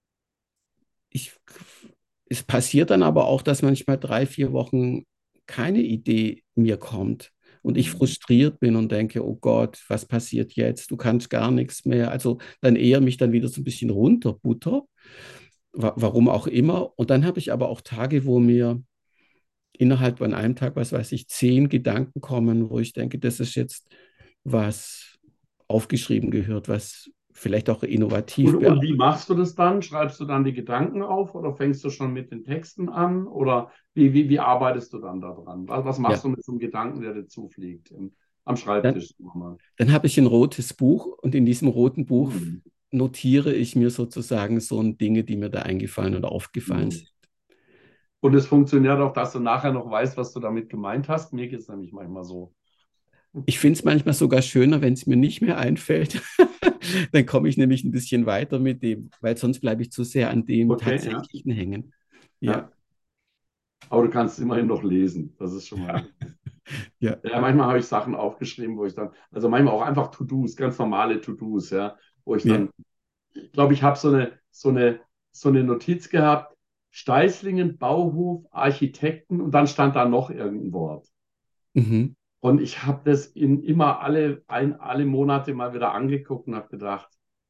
ich, Es passiert dann aber auch, dass manchmal drei, vier Wochen keine Idee mir kommt und ich Mhm. frustriert bin und denke, oh Gott, was passiert jetzt? Du kannst gar nichts mehr. Also dann eher mich dann wieder so ein bisschen runterbutter, wa warum auch immer. Und dann habe ich aber auch Tage, wo mir innerhalb von einem Tag, was weiß ich, zehn Gedanken kommen, wo ich denke, das ist jetzt was aufgeschrieben gehört, was vielleicht auch Und, innovativ und wäre. wie machst du das dann? Schreibst du dann die Gedanken auf oder fängst du schon mit den Texten an? Oder wie, wie, wie arbeitest du dann daran? Was, was machst Ja, du mit so einem Gedanken, der dir zufliegt im, am dann, Schreibtisch? Nochmal? dann habe ich ein rotes Buch und in diesem roten Buch Mhm. notiere ich mir sozusagen so Dinge, die mir da eingefallen oder aufgefallen Mhm. sind. Und es funktioniert auch, dass du nachher noch weißt, was du damit gemeint hast. Mir geht es nämlich manchmal so. Ich finde es manchmal sogar schöner, wenn es mir nicht mehr einfällt. Dann komme ich nämlich ein bisschen weiter mit dem, weil sonst bleibe ich zu sehr an dem Okay, ja. Tatsächlichen hängen. Ja, Ja. Aber du kannst immerhin noch lesen. Das ist schon mal. ja, Ja, manchmal habe ich Sachen aufgeschrieben, wo ich dann, also manchmal auch einfach To-Dos, ganz normale To-Dos, ja, wo ich ja. dann, ich glaube, ich habe so eine, so eine, so eine Notiz gehabt, Steißlingen, Bauhof, Architekten und dann stand da noch irgendein Wort. Mhm. Und ich habe das in immer alle, ein, alle Monate mal wieder angeguckt und habe gedacht,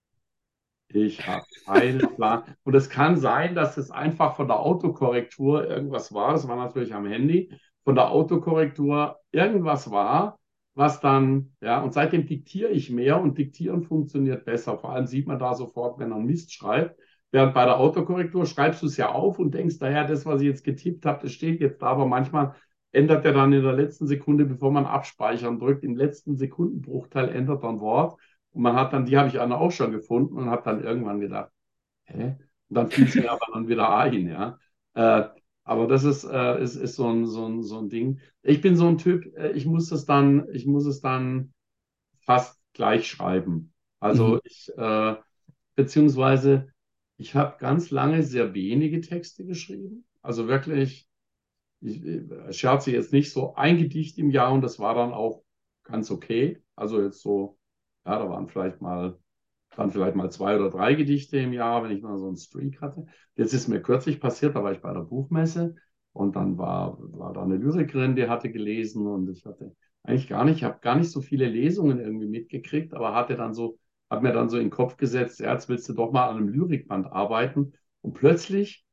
ich habe keinen Plan. Und es kann sein, dass es einfach von der Autokorrektur irgendwas war. Das war natürlich am Handy. Von der Autokorrektur irgendwas war, was dann, ja, und seitdem diktiere ich mehr und diktieren funktioniert besser. Vor allem sieht man da sofort, wenn man Mist schreibt. Während bei der Autokorrektur schreibst du es ja auf und denkst, naja, das, was ich jetzt getippt habe, das steht jetzt da. Aber manchmal ändert er dann in der letzten Sekunde, bevor man abspeichern drückt, im letzten Sekundenbruchteil ändert er ein Wort. Und man hat dann, die habe ich dann auch schon gefunden und habe dann irgendwann gedacht, hä? Und dann fiel es mir aber dann wieder ein, ja. Äh, aber das ist, äh, ist, ist so ein, so ein, so ein Ding. Ich bin so ein Typ, äh, ich muss es dann, ich muss es dann fast gleich schreiben. Mhm. Also ich, äh, beziehungsweise ich habe ganz lange sehr wenige Texte geschrieben. Also wirklich, ich, ich scherze jetzt nicht so ein Gedicht im Jahr und das war dann auch ganz okay. Also jetzt so, ja, da waren vielleicht mal waren vielleicht mal zwei oder drei Gedichte im Jahr, wenn ich mal so einen Streak hatte. Jetzt ist mir kürzlich passiert, da war ich bei der Buchmesse und dann war, war da eine Lyrikerin, die hatte gelesen und ich hatte eigentlich gar nicht, ich habe gar nicht so viele Lesungen irgendwie mitgekriegt, aber hatte dann so, habe mir dann so in den Kopf gesetzt, ja, jetzt willst du doch mal an einem Lyrikband arbeiten. Und plötzlich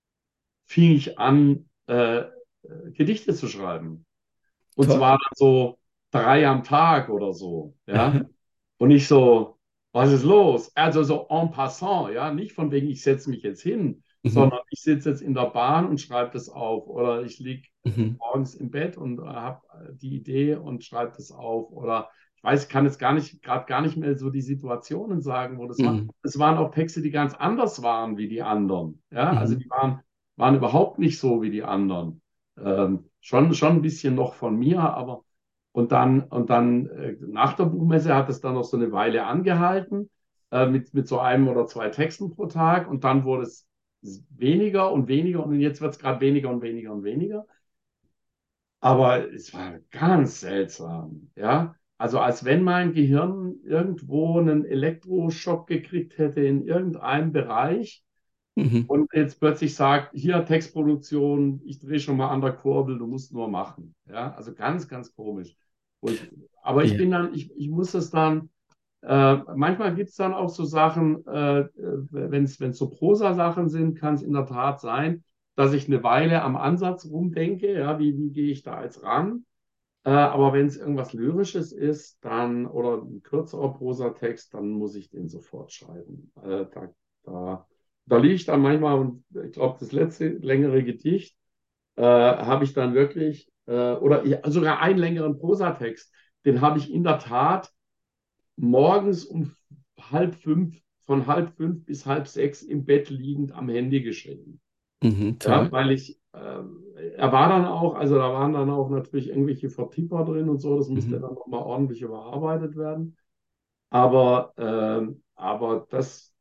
fing ich an, äh, äh, Gedichte zu schreiben. Und Toll. zwar dann so drei am Tag oder so, ja. Und nicht so, was ist los? Also so en passant, ja, nicht von wegen, ich setze mich jetzt hin, Mhm. sondern ich sitze jetzt in der Bahn und schreibe das auf. Oder ich liege Mhm. morgens im Bett und äh, habe die Idee und schreibe das auf. Oder ich weiß, ich kann jetzt gar nicht, gerade gar nicht mehr so die Situationen sagen, wo das war. Mhm. Es waren auch Texte, die ganz anders waren wie die anderen. Ja, also Mhm. die waren, waren überhaupt nicht so wie die anderen. Ähm, schon, schon ein bisschen noch von mir, aber und dann, und dann äh, nach der Buchmesse hat es dann noch so eine Weile angehalten, äh, mit, mit so einem oder zwei Texten pro Tag. Und dann wurde es weniger und weniger und jetzt wird es gerade weniger und weniger und weniger. Aber es war ganz seltsam, ja. Also als wenn mein Gehirn irgendwo einen Elektroschock gekriegt hätte in irgendeinem Bereich Mhm. und jetzt plötzlich sagt, hier Textproduktion, ich drehe schon mal an der Kurbel, du musst nur machen. Ja, also ganz, ganz komisch. Wo ich, aber ich Ja. bin dann, ich, ich muss es dann, äh, manchmal gibt es dann auch so Sachen, äh, wenn es so Prosa-Sachen sind, kann es in der Tat sein, dass ich eine Weile am Ansatz rumdenke, ja, wie, wie gehe ich da jetzt ran? Äh, aber wenn es irgendwas Lyrisches ist, dann oder ein kürzerer Prosatext, dann muss ich den sofort schreiben. Äh, da, da, da liege ich dann manchmal, und ich glaube, das letzte längere Gedicht äh, habe ich dann wirklich, äh, oder ich, sogar einen längeren Prosatext, den habe ich in der Tat morgens um halb fünf, von halb fünf bis halb sechs im Bett liegend am Handy geschrieben. Mhm. Ja, Toll. weil ich, ähm, er war dann auch, also da waren dann auch natürlich irgendwelche Vertipper drin und so, das musste Mhm. dann nochmal ordentlich überarbeitet werden. Aber, ähm, aber das,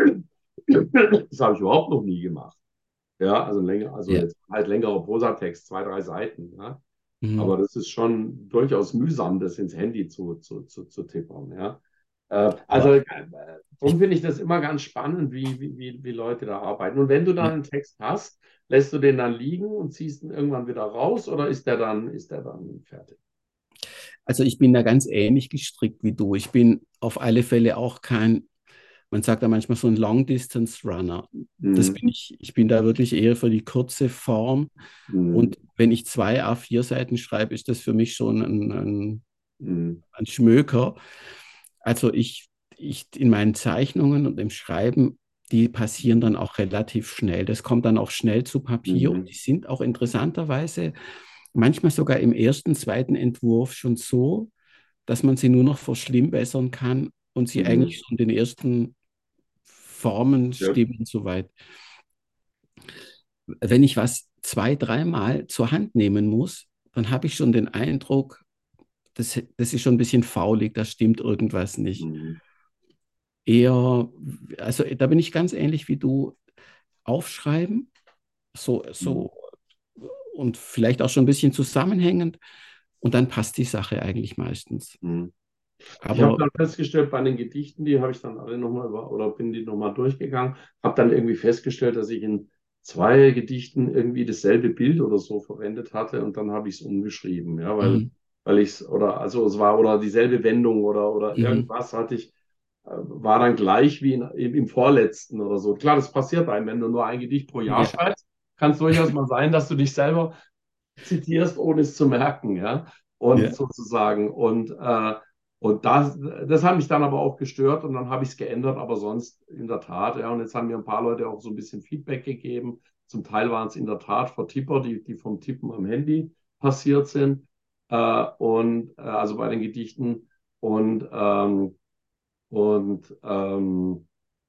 das habe ich überhaupt noch nie gemacht. Ja, also länger, also Ja. jetzt halt längerer Prosatext, zwei, drei Seiten. Ja. Mhm. Aber das ist schon durchaus mühsam, das ins Handy zu, zu, zu, zu tippern. Ja. Äh, also Aber äh, ich, darum finde ich das immer ganz spannend, wie, wie, wie wie Leute da arbeiten. Und wenn du dann ja. einen Text hast, lässt du den dann liegen und ziehst ihn irgendwann wieder raus oder ist der dann, ist der dann fertig? Also ich bin da ganz ähnlich gestrickt wie du. Ich bin auf alle Fälle auch kein, man sagt da manchmal so ein Long-Distance-Runner. Das Hm, bin ich, ich bin da wirklich eher für die kurze Form. hm, Und wenn ich zwei A vier Seiten schreibe, ist das für mich schon ein, ein, hm, ein Schmöker. Also ich, ich in meinen Zeichnungen und im Schreiben, die passieren dann auch relativ schnell. Das kommt dann auch schnell zu Papier und hm, die sind auch interessanterweise manchmal sogar im ersten, zweiten Entwurf schon so, dass man sie nur noch verschlimmbessern kann und sie eigentlich hm. schon den ersten Formen Ja. stimmen soweit. Wenn ich was zwei, dreimal zur Hand nehmen muss, dann habe ich schon den Eindruck, das, das ist schon ein bisschen faulig, da stimmt irgendwas nicht. Hm, Eher, also da bin ich ganz ähnlich wie du, aufschreiben, so, hm, so und vielleicht auch schon ein bisschen zusammenhängend und dann passt die Sache eigentlich meistens. hm. Ich habe Aber dann festgestellt, bei den Gedichten, die habe ich dann alle nochmal über, oder bin die nochmal durchgegangen, habe dann irgendwie festgestellt, dass ich in zwei Gedichten irgendwie dasselbe Bild oder so verwendet hatte und dann habe ich es umgeschrieben, ja, weil, mhm, weil ich es, oder, also es war, oder dieselbe Wendung oder, oder mhm, irgendwas hatte ich, äh, war dann gleich wie in, im, im vorletzten oder so. Klar, das passiert einem, wenn du nur ein Gedicht pro Jahr ja, schreibst, kann es durchaus mal sein, dass du dich selber zitierst, ohne es zu merken, ja. Und ja, sozusagen, und, äh, und das, das hat mich dann aber auch gestört und dann habe ich es geändert, aber sonst in der Tat, ja. Und jetzt haben mir ein paar Leute auch so ein bisschen Feedback gegeben. Zum Teil waren es in der Tat Vertipper, die, die vom Tippen am Handy passiert sind. Äh, und äh, also bei den Gedichten. Und, ähm, und ähm,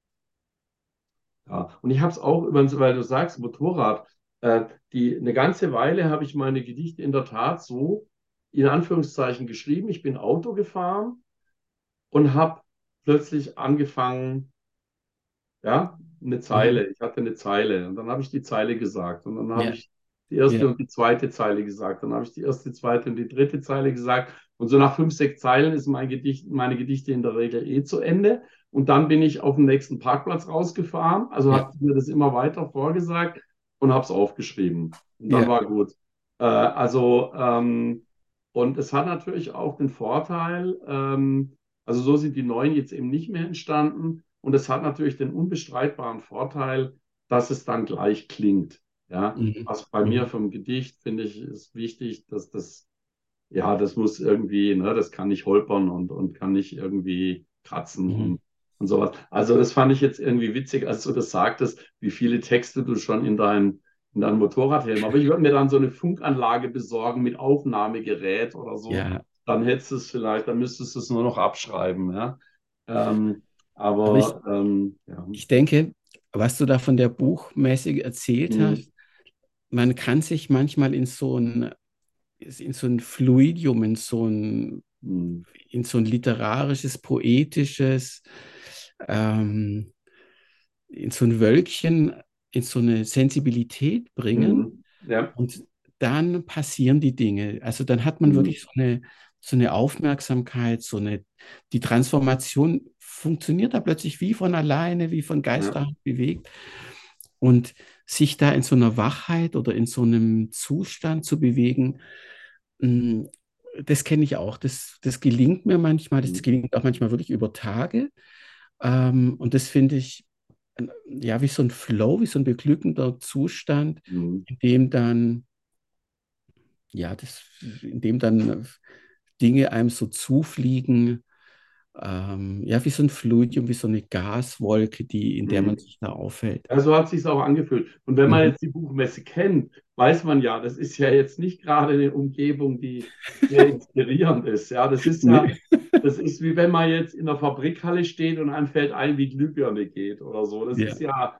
ja, und ich habe es auch übrigens, weil du sagst, Motorrad, äh, die, eine ganze Weile habe ich meine Gedichte in der Tat so in Anführungszeichen geschrieben. Ich bin Auto gefahren und habe plötzlich angefangen, ja, eine mhm, Zeile. Ich hatte eine Zeile und dann habe ich die Zeile gesagt und dann habe ja, ich die erste ja, und die zweite Zeile gesagt. Dann habe ich die erste, zweite und die dritte Zeile gesagt. Und so nach fünf, sechs Zeilen ist mein Gedicht, meine Gedichte in der Regel eh zu Ende. Und dann bin ich auf den nächsten Parkplatz rausgefahren. Also ja, habe mir das immer weiter vorgesagt und habe es aufgeschrieben. Und dann ja, war gut. Äh, also, ähm, und es hat natürlich auch den Vorteil, ähm, also so sind die neuen jetzt eben nicht mehr entstanden. Und es hat natürlich den unbestreitbaren Vorteil, dass es dann gleich klingt. Ja, mhm, was bei mir mhm, vom Gedicht finde ich ist wichtig, dass das, ja, das muss irgendwie, ne, das kann nicht holpern und, und kann nicht irgendwie kratzen mhm. und, und sowas. Also das fand ich jetzt irgendwie witzig, als du das sagtest, wie viele Texte du schon in deinem in deinem Motorradhelm. Aber ich würde mir dann so eine Funkanlage besorgen mit Aufnahmegerät oder so. Ja, Dann hättest du es vielleicht, dann müsstest du es nur noch abschreiben. Ja. Ähm, aber ich, aber ähm, ja. ich denke, was du da von der buchmäßig erzählt Hm, hast, man kann sich manchmal in so ein, in so ein Fluidium, in so ein, hm, in so ein literarisches, poetisches, ähm, in so ein Wölkchen, in so eine Sensibilität bringen. hm, ja. Und dann passieren die Dinge. Also dann hat man Mhm. wirklich so eine, so eine Aufmerksamkeit, so eine, die Transformation funktioniert da plötzlich wie von alleine, wie von Ja. Geisterhand bewegt. Und sich da in so einer Wachheit oder in so einem Zustand zu bewegen, mh, das kenne ich auch. Das, das gelingt mir manchmal, das Mhm. gelingt auch manchmal wirklich über Tage. Ähm, und das finde ich, äh, ja, wie so ein Flow, wie so ein beglückender Zustand, Mhm. in dem dann, ja, das, in dem dann Dinge einem so zufliegen, ähm, ja, wie so ein Fluidium, wie so eine Gaswolke, die, in der man Mhm. sich da aufhält. Ja, so hat sich auch angefühlt. Und wenn man Mhm. jetzt die Buchmesse kennt, weiß man ja, das ist ja jetzt nicht gerade eine Umgebung, die sehr inspirierend ist. Ja, das ist ja, Nee. das ist wie wenn man jetzt in der Fabrikhalle steht und einem fällt ein, wie Glühbirne geht oder so. Das ist Ja, ja,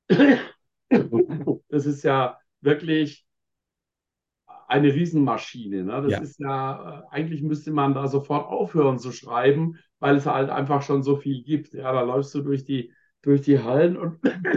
das ist ja wirklich eine Riesenmaschine. Ne? Das ja. ist ja, äh, eigentlich müsste man da sofort aufhören zu schreiben, weil es halt einfach schon so viel gibt. Ja, da läufst du durch die, durch die Hallen und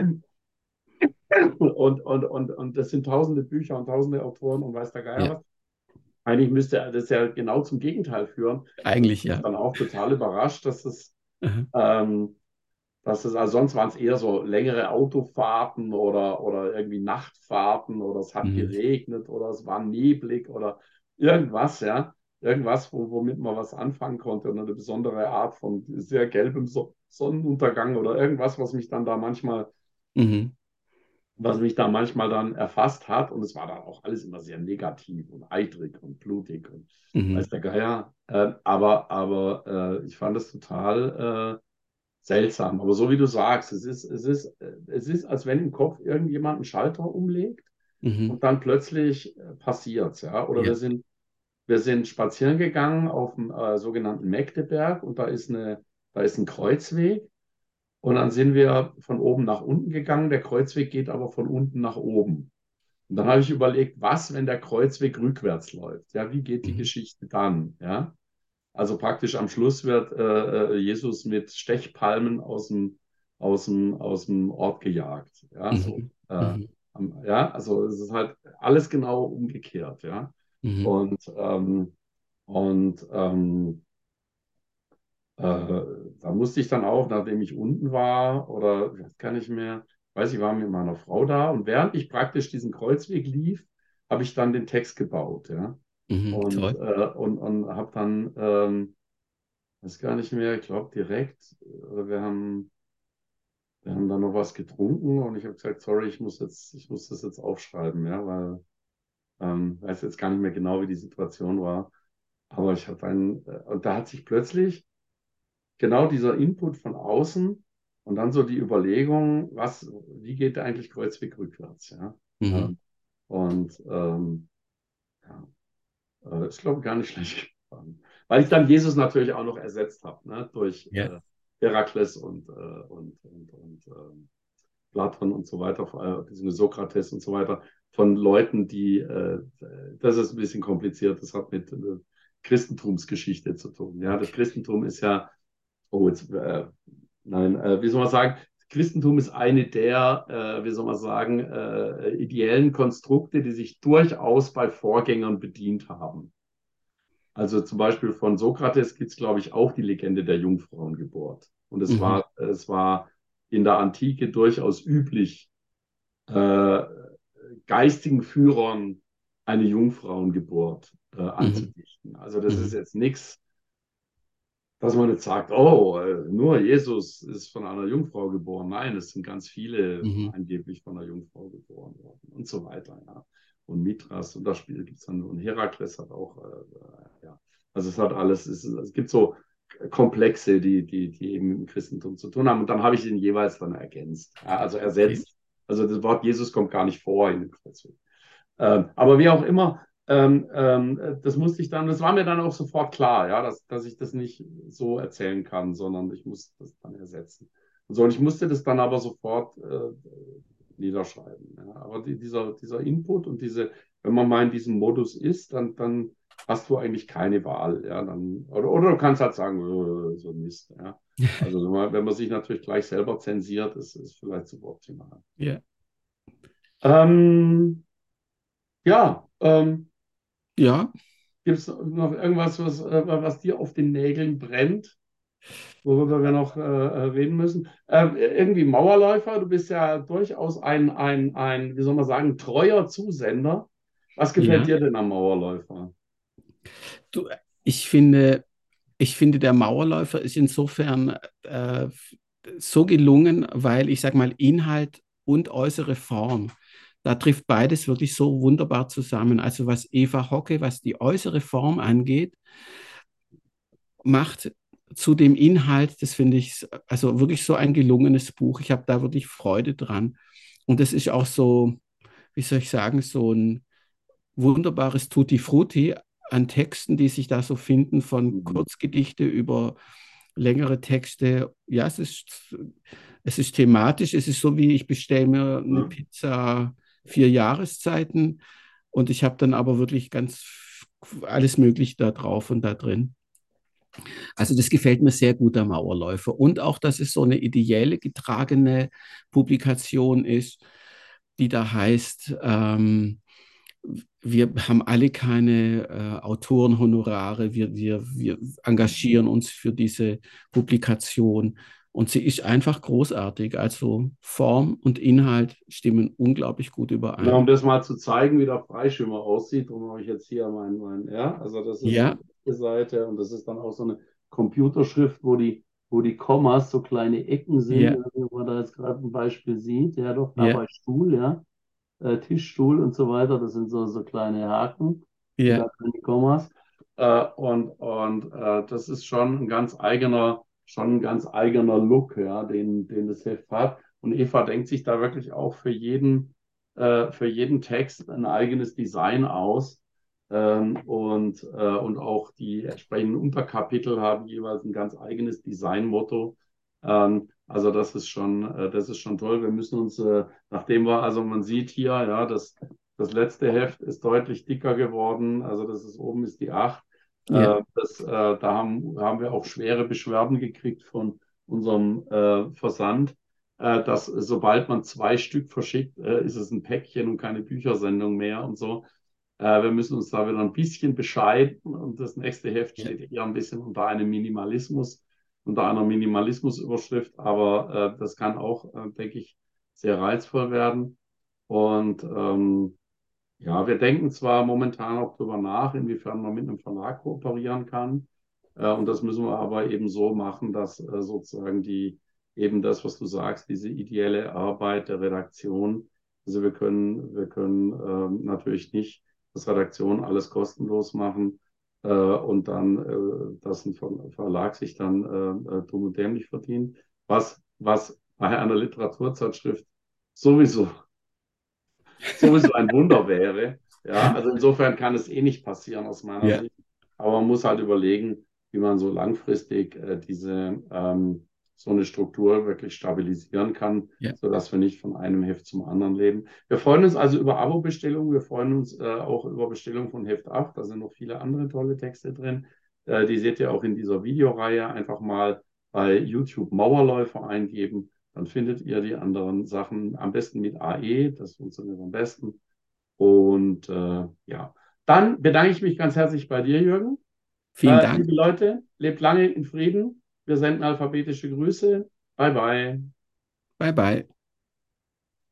Und, und, und, und das sind tausende Bücher und tausende Autoren und weiß der Geier Ja, was. Eigentlich müsste das ja genau zum Gegenteil führen. Das eigentlich ist ja. dann auch total überrascht, dass es, Aha. ähm, dass es, also sonst waren es eher so längere Autofahrten oder, oder irgendwie Nachtfahrten oder es hat Mhm. geregnet oder es war neblig oder irgendwas, ja. Irgendwas, wo, womit man was anfangen konnte und eine besondere Art von sehr gelbem so Sonnenuntergang oder irgendwas, was mich dann da manchmal Mhm. was mich da manchmal dann erfasst hat. Und es war dann auch alles immer sehr negativ und eitrig und blutig und weiß Mhm. der Geier. Äh, aber aber äh, ich fand es total äh, seltsam. Aber so wie du sagst, es ist, es ist, äh, es ist, als wenn im Kopf irgendjemand einen Schalter umlegt Mhm. und dann plötzlich äh, passiert's, ja. Oder wir Ja. sind, wir sind spazieren gegangen auf dem äh, sogenannten Mägdeberg und da ist eine, da ist ein Kreuzweg. Und dann sind wir von oben nach unten gegangen. Der Kreuzweg geht aber von unten nach oben. Und dann habe ich überlegt, was, wenn der Kreuzweg rückwärts läuft? Ja, wie geht die Mhm. Geschichte dann? Ja, also praktisch am Schluss wird äh, äh, Jesus mit Stechpalmen aus dem, aus dem, aus dem Ort gejagt. Ja, so. Mhm. Äh, Mhm. am- ja, also es ist halt alles genau umgekehrt. Ja, Mhm. und, ähm, und ähm, äh, da musste ich dann auch, nachdem ich unten war, oder ich weiß gar nicht mehr, weiß ich, war mit meiner Frau da und während ich praktisch diesen Kreuzweg lief, habe ich dann den Text gebaut, ja. Mhm. Und, Toll. äh, und, und habe dann, ähm, weiß gar nicht mehr, ich glaube direkt, äh, wir haben, wir haben dann noch was getrunken und ich habe gesagt, sorry, ich muss jetzt, ich muss das jetzt aufschreiben, ja, weil ähm, weiß jetzt gar nicht mehr genau, wie die Situation war. Aber ich habe einen, äh, und da hat sich plötzlich genau dieser Input von außen und dann so die Überlegung, was, wie geht eigentlich Kreuzweg rückwärts, ja? Mhm. Ähm, und ähm, ja, äh, ist, glaube ich, gar nicht schlecht geworden. Weil ich dann Jesus natürlich auch noch ersetzt habe, ne? Durch Ja. äh, Herakles und, äh, und, und, und ähm, Platon und so weiter, äh, beziehungsweise Sokrates und so weiter, von Leuten, die, äh, das ist ein bisschen kompliziert, das hat mit äh, Christentumsgeschichte zu tun. Ja, das Okay. Christentum ist ja, oh, jetzt, äh, nein, äh, wie soll man sagen, Christentum ist eine der, äh, wie soll man sagen, äh, ideellen Konstrukte, die sich durchaus bei Vorgängern bedient haben. Also zum Beispiel von Sokrates gibt es, glaube ich, auch die Legende der Jungfrauengeburt. Und es Mhm. war, es war in der Antike durchaus üblich, äh, geistigen Führern eine Jungfrauengeburt äh, Mhm. anzudichten. Also das ist Mhm. jetzt nichts, dass man jetzt sagt, oh, äh, nur Jesus ist von einer Jungfrau geboren. Nein, es sind ganz viele Mhm. angeblich von einer Jungfrau geboren worden und so weiter. Ja. Und Mithras und das Spiel gibt es dann, und Herakles hat auch, äh, ja, also es hat alles, es, es gibt so Komplexe, die, die, die eben mit dem Christentum zu tun haben. Und dann habe ich ihn jeweils dann ergänzt, ja, also Okay. ersetzt. Also das Wort Jesus kommt gar nicht vor in dem Kreuzweg. Ähm, aber wie auch immer, ähm, ähm, das musste ich dann, das war mir dann auch sofort klar, ja, dass, dass ich das nicht so erzählen kann, sondern ich muss das dann ersetzen. Und so, und ich musste das dann aber sofort äh, niederschreiben. Ja. Aber die, dieser, dieser Input und diese, wenn man mal in diesem Modus ist, dann, dann hast du eigentlich keine Wahl. Ja, dann, oder, oder du kannst halt sagen, äh, so Mist. Ja. Also wenn man, wenn man sich natürlich gleich selber zensiert, ist es vielleicht suboptimal. Ja. Ähm, Ja, ähm, Ja, gibt es noch irgendwas, was, äh, was dir auf den Nägeln brennt, worüber wir noch äh, äh, reden müssen? Äh, irgendwie Mauerläufer, du bist ja durchaus ein, ein, ein, wie soll man sagen, treuer Zusender. Was gefällt ja. dir denn am Mauerläufer? Du, ich finde, ich finde, der Mauerläufer ist insofern äh, so gelungen, weil ich sage mal, Inhalt und äußere Form, da trifft beides wirklich so wunderbar zusammen. Also was Eva Hocke, was die äußere Form angeht, macht zu dem Inhalt, das finde ich also wirklich so ein gelungenes Buch. Ich habe da wirklich Freude dran. Und das ist auch so, wie soll ich sagen, so ein wunderbares Tutti Frutti an Texten, die sich da so finden, von Mhm. Kurzgedichte über längere Texte. Ja, es ist, es ist thematisch. Es ist so wie ich bestelle mir eine Ja. Pizza vier Jahreszeiten und ich habe dann aber wirklich ganz alles Mögliche da drauf und da drin. Also das gefällt mir sehr gut, der Mauerläufer. Und auch, dass es so eine ideelle, getragene Publikation ist, die da heißt, ähm, wir haben alle keine äh, Autorenhonorare, wir, wir, wir engagieren uns für diese Publikation. Und sie ist einfach großartig. Also Form und Inhalt stimmen unglaublich gut Na, um überein. das mal zu zeigen, wie der Freischimmer aussieht, darum habe ich jetzt hier mein, mein, ja, also das ist die Ja, erste Seite und das ist dann auch so eine Computerschrift, wo die, wo die Kommas so kleine Ecken sind. Ich ja, weiß nicht, ob man da jetzt gerade ein Beispiel sieht. Ja, doch, da ja, bei Stuhl, ja, äh, Tischstuhl und so weiter, das sind so, so kleine Haken und ja, da sind die Kommas. Äh, und und äh, das ist schon ein ganz eigener, schon ein ganz eigener Look, ja, den, den das Heft hat. Und Eva denkt sich da wirklich auch für jeden äh, für jeden Text ein eigenes Design aus. Ähm, und, äh, und auch die entsprechenden Unterkapitel haben jeweils ein ganz eigenes Designmotto. Ähm, also das ist schon, äh, das ist schon toll. Wir müssen uns, äh, nachdem wir, also man sieht hier, ja, das, das letzte Heft ist deutlich dicker geworden. Also das ist oben ist die acht. ja, Äh, das, äh, da haben, haben wir auch schwere Beschwerden gekriegt von unserem äh, Versand, äh, dass sobald man zwei Stück verschickt, äh, ist es ein Päckchen und keine Büchersendung mehr und so. Äh, wir müssen uns da wieder ein bisschen bescheiden und das nächste Heft ja, steht eher ein bisschen unter einem Minimalismus, unter einer Minimalismusüberschrift, aber äh, das kann auch, äh, denke ich, sehr reizvoll werden. Und ähm, ja, wir denken zwar momentan auch darüber nach, inwiefern man mit einem Verlag kooperieren kann. Äh, und das müssen wir aber eben so machen, dass äh, sozusagen die, eben das, was du sagst, diese ideelle Arbeit der Redaktion, also wir können, wir können ähm, natürlich nicht das Redaktion alles kostenlos machen äh, und dann, äh, dass ein Ver Verlag sich dann äh, äh, dumm und dämlich verdient. Was, was bei einer Literaturzeitschrift sowieso sowieso ein Wunder wäre. Ja, also insofern kann es eh nicht passieren aus meiner ja, Sicht. Aber man muss halt überlegen, wie man so langfristig äh, diese ähm, so eine Struktur wirklich stabilisieren kann, ja. sodass wir nicht von einem Heft zum anderen leben. Wir freuen uns also über Abo-Bestellungen. Wir freuen uns äh, auch über Bestellungen von Heft acht. Da sind noch viele andere tolle Texte drin. Äh, die seht ihr auch in dieser Videoreihe. Einfach mal bei YouTube Mauerläufer eingeben, dann findet ihr die anderen Sachen am besten mit A E, das funktioniert am besten. Und äh, ja, dann bedanke ich mich ganz herzlich bei dir, Jürgen. Vielen Äh, Dank. liebe Leute, lebt lange in Frieden. Wir senden alphabetische Grüße. Bye bye. Bye bye.